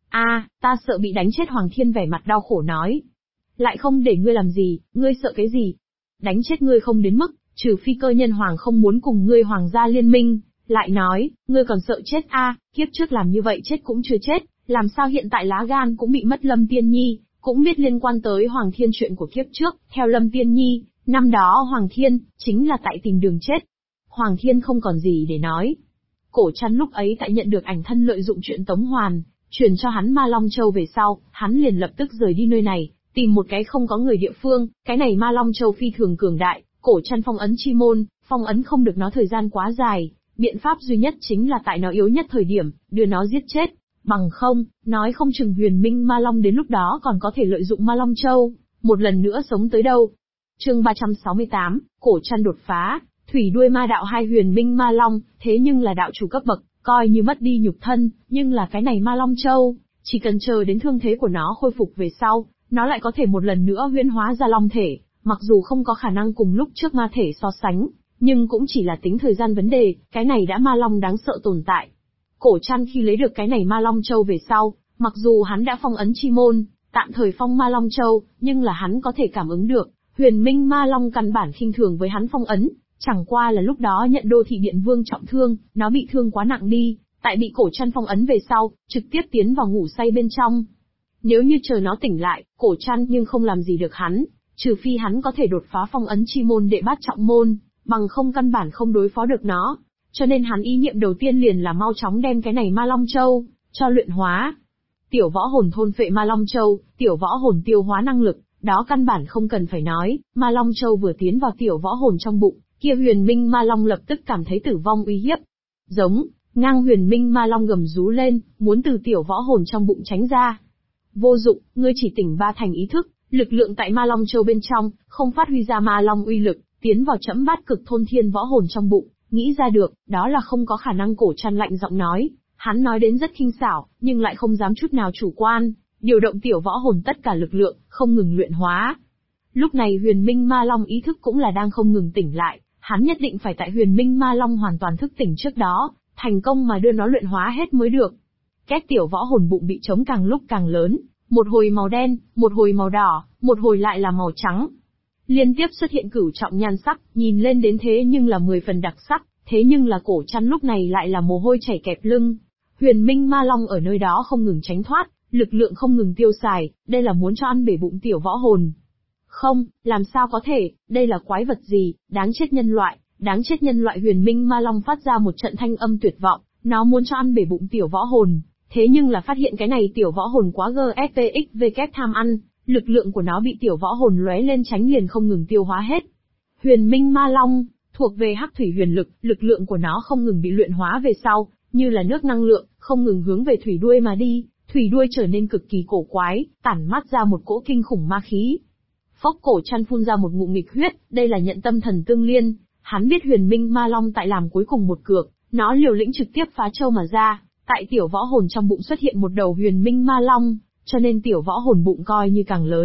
Ta sợ bị đánh chết. Hoàng Thiên vẻ mặt đau khổ nói. Lại không để ngươi làm gì, ngươi sợ cái gì? Đánh chết ngươi không đến mức, trừ phi Cơ Nhân Hoàng không muốn cùng ngươi hoàng gia liên minh. Lại nói, ngươi còn sợ chết kiếp trước làm như vậy chết cũng chưa chết, làm sao hiện tại lá gan cũng bị mất? Lâm Tiên Nhi cũng biết liên quan tới Hoàng Thiên chuyện của kiếp trước, theo Lâm Tiên Nhi, năm đó Hoàng Thiên chính là tại tìm đường chết. Hoàng Thiên không còn gì để nói. Cổ Trăn lúc ấy tại nhận được ảnh thân lợi dụng chuyện Tống Hoàn, truyền cho hắn Ma Long Châu về sau, hắn liền lập tức rời đi nơi này, tìm một cái không có người địa phương. Cái này Ma Long Châu phi thường cường đại, Cổ Trăn phong ấn chi môn, phong ấn không được nó thời gian quá dài, biện pháp duy nhất chính là tại nó yếu nhất thời điểm, đưa nó giết chết. Bằng không, nói không chừng Huyền Minh Ma Long đến lúc đó còn có thể lợi dụng Ma Long Châu, một lần nữa sống tới đâu. Chương 368, Cổ Trăn đột phá. Thủy đuôi ma đạo hai Huyền Minh Ma Long, thế nhưng là đạo chủ cấp bậc, coi như mất đi nhục thân, nhưng là cái này Ma Long Châu, chỉ cần chờ đến thương thế của nó khôi phục về sau, nó lại có thể một lần nữa huyễn hóa ra long thể, mặc dù không có khả năng cùng lúc trước ma thể so sánh, nhưng cũng chỉ là tính thời gian vấn đề, cái này đã Ma Long đáng sợ tồn tại. Cổ Trăn khi lấy được cái này Ma Long Châu về sau, mặc dù hắn đã phong ấn chi môn, tạm thời phong Ma Long Châu, nhưng là hắn có thể cảm ứng được, Huyền Minh Ma Long căn bản khinh thường với hắn phong ấn, chẳng qua là lúc đó nhận Đô Thị Điện Vương trọng thương, nó bị thương quá nặng đi, tại bị Cổ Trăn phong ấn về sau, trực tiếp tiến vào ngủ say bên trong. Nếu như chờ nó tỉnh lại, Cổ Trăn nhưng không làm gì được hắn, trừ phi hắn có thể đột phá phong ấn chi môn đệ bát trọng môn, bằng không căn bản không đối phó được nó. Cho nên hắn ý niệm đầu tiên liền là mau chóng đem cái này Ma Long Châu cho luyện hóa. Tiểu võ hồn thôn phệ Ma Long Châu, tiểu võ hồn tiêu hóa năng lực, đó căn bản không cần phải nói, Ma Long Châu vừa tiến vào tiểu võ hồn trong bụng, kia Huyền Minh Ma Long lập tức cảm thấy tử vong uy hiếp. Giống, ngang Huyền Minh Ma Long gầm rú lên, muốn từ tiểu võ hồn trong bụng tránh ra. Vô dụng, ngươi chỉ tỉnh 3 thành ý thức, lực lượng tại Ma Long Châu bên trong, không phát huy ra Ma Long uy lực, tiến vào chẫm bát cực thôn thiên võ hồn trong bụng, nghĩ ra được, đó là không có khả năng. Cổ Trăn lạnh giọng nói, hắn nói đến rất khinh xảo, nhưng lại không dám chút nào chủ quan, điều động tiểu võ hồn tất cả lực lượng, không ngừng luyện hóa. Lúc này Huyền Minh Ma Long ý thức cũng là đang không ngừng tỉnh lại, hắn nhất định phải tại Huyền Minh Ma Long hoàn toàn thức tỉnh trước đó, thành công mà đưa nó luyện hóa hết mới được. Két tiểu võ hồn bụng bị trống càng lúc càng lớn, một hồi màu đen, một hồi màu đỏ, một hồi lại là màu trắng. Liên tiếp xuất hiện cửu trọng nhan sắc, nhìn lên đến thế nhưng là 10 phần đặc sắc, thế nhưng là Cổ Trăn lúc này lại là mồ hôi chảy kẹp lưng. Huyền Minh Ma Long ở nơi đó không ngừng tránh thoát, lực lượng không ngừng tiêu xài, đây là muốn cho ăn bể bụng tiểu võ hồn. Không, làm sao có thể, đây là quái vật gì, đáng chết nhân loại, đáng chết nhân loại. Huyền Minh Ma Long phát ra một trận thanh âm tuyệt vọng, nó muốn cho ăn bể bụng tiểu võ hồn, thế nhưng là phát hiện cái này tiểu võ hồn quá GSPXVK tham ăn, lực lượng của nó bị tiểu võ hồn lóe lên tránh liền không ngừng tiêu hóa hết. Huyền Minh Ma Long, thuộc về hắc thủy huyền lực, lực lượng của nó không ngừng bị luyện hóa về sau, như là nước năng lượng, không ngừng hướng về thủy đuôi mà đi, thủy đuôi trở nên cực kỳ cổ quái, tản mát ra một cỗ kinh khủng ma khí. Phốc, Cổ Trăn phun ra một ngụm nghịch huyết, đây là nhận tâm thần tương liên, hắn biết Huyền Minh Ma Long tại làm cuối cùng một cược, nó liều lĩnh trực tiếp phá châu mà ra, tại tiểu võ hồn trong bụng xuất hiện một đầu Huyền Minh Ma Long, cho nên tiểu võ hồn bụng coi như càng lớn,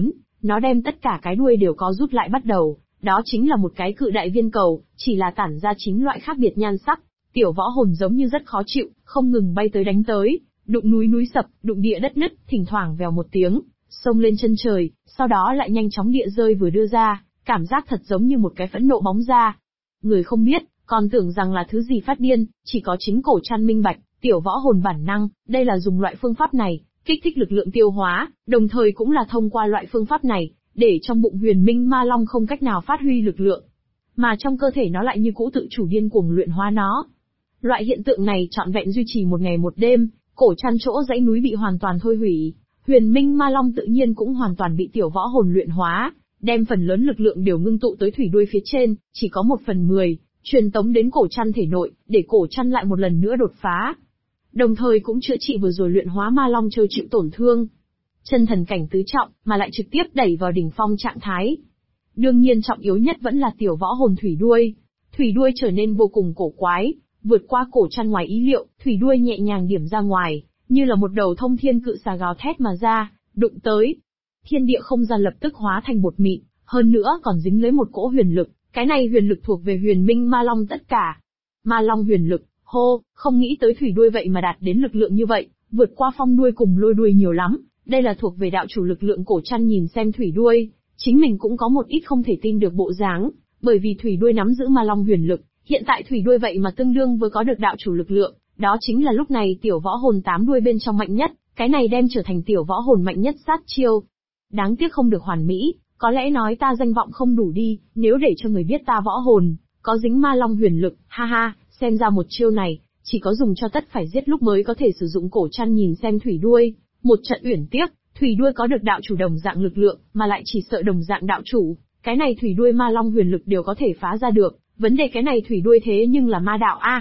nó đem tất cả cái đuôi đều có rút lại bắt đầu, đó chính là một cái cự đại viên cầu, chỉ là tản ra 9 loại khác biệt nhan sắc. Tiểu võ hồn giống như rất khó chịu, không ngừng bay tới đánh tới, đụng núi núi sập, đụng địa đất nứt, thỉnh thoảng vèo một tiếng, xông lên chân trời, sau đó lại nhanh chóng địa rơi vừa đưa ra, cảm giác thật giống như một cái phẫn nộ bóng ra. Người không biết, còn tưởng rằng là thứ gì phát điên, chỉ có chính Cổ Trăn minh bạch, tiểu võ hồn bản năng, đây là dùng loại phương pháp này, kích thích lực lượng tiêu hóa, đồng thời cũng là thông qua loại phương pháp này, để trong bụng Huyền Minh Ma Long không cách nào phát huy lực lượng, mà trong cơ thể nó lại như cũ tự chủ điên cuồng luyện hóa nó. Loại hiện tượng này trọn vẹn duy trì một ngày một đêm, Cổ Trăn chỗ dãy núi bị hoàn toàn thôi hủy, Huyền Minh Ma Long tự nhiên cũng hoàn toàn bị tiểu võ hồn luyện hóa, đem phần lớn lực lượng đều ngưng tụ tới thủy đuôi phía trên, chỉ có 1/10, truyền tống đến Cổ Trăn thể nội, để Cổ Trăn lại một lần nữa đột phá. Đồng thời cũng chữa trị vừa rồi luyện hóa Ma Long chơi chịu tổn thương. Chân thần cảnh tứ trọng, mà lại trực tiếp đẩy vào đỉnh phong trạng thái. Đương nhiên trọng yếu nhất vẫn là tiểu võ hồn thủy đuôi. Thủy đuôi trở nên vô cùng cổ quái, vượt qua Cổ Trăn ngoài ý liệu, thủy đuôi nhẹ nhàng điểm ra ngoài, như là một đầu thông thiên cự xà gào thét mà ra, đụng tới. Thiên địa không gian lập tức hóa thành bột mịn, hơn nữa còn dính lấy một cỗ huyền lực, cái này huyền lực thuộc về Huyền Minh Ma Long tất cả. Ma Long huyền lực, hô, không nghĩ tới thủy đuôi vậy mà đạt đến lực lượng như vậy, vượt qua phong đuôi cùng lôi đuôi nhiều lắm, đây là thuộc về đạo chủ lực lượng. Cổ Trăn nhìn xem thủy đuôi, chính mình cũng có một ít không thể tin được bộ dáng, bởi vì thủy đuôi nắm giữ Ma Long huyền lực, hiện tại thủy đuôi vậy mà tương đương với có được đạo chủ lực lượng, đó chính là lúc này tiểu võ hồn 8 đuôi bên trong mạnh nhất, cái này đem trở thành tiểu võ hồn mạnh nhất sát chiêu. Đáng tiếc không được hoàn mỹ, có lẽ nói ta danh vọng không đủ đi, nếu để cho người biết ta võ hồn có dính Ma Long huyền lực, ha ha, xem ra một chiêu này chỉ có dùng cho tất phải giết lúc mới có thể sử dụng. Cổ Trăn nhìn xem thủy đuôi, một trận uyển tiếc, thủy đuôi có được đạo chủ đồng dạng lực lượng, mà lại chỉ sợ đồng dạng đạo chủ, cái này thủy đuôi Ma Long huyền lực đều có thể phá ra được, vấn đề cái này thủy đuôi thế nhưng là ma đạo a.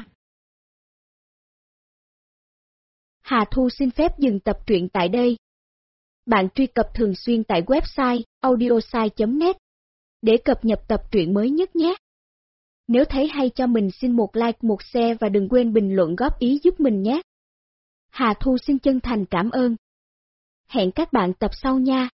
Hà Thu xin phép dừng tập truyện tại đây. Bạn truy cập thường xuyên tại website audiosai.net để cập nhật tập truyện mới nhất nhé. Nếu thấy hay cho mình xin một like, một share và đừng quên bình luận góp ý giúp mình nhé. Hà Thu xin chân thành cảm ơn. Hẹn các bạn tập sau nha.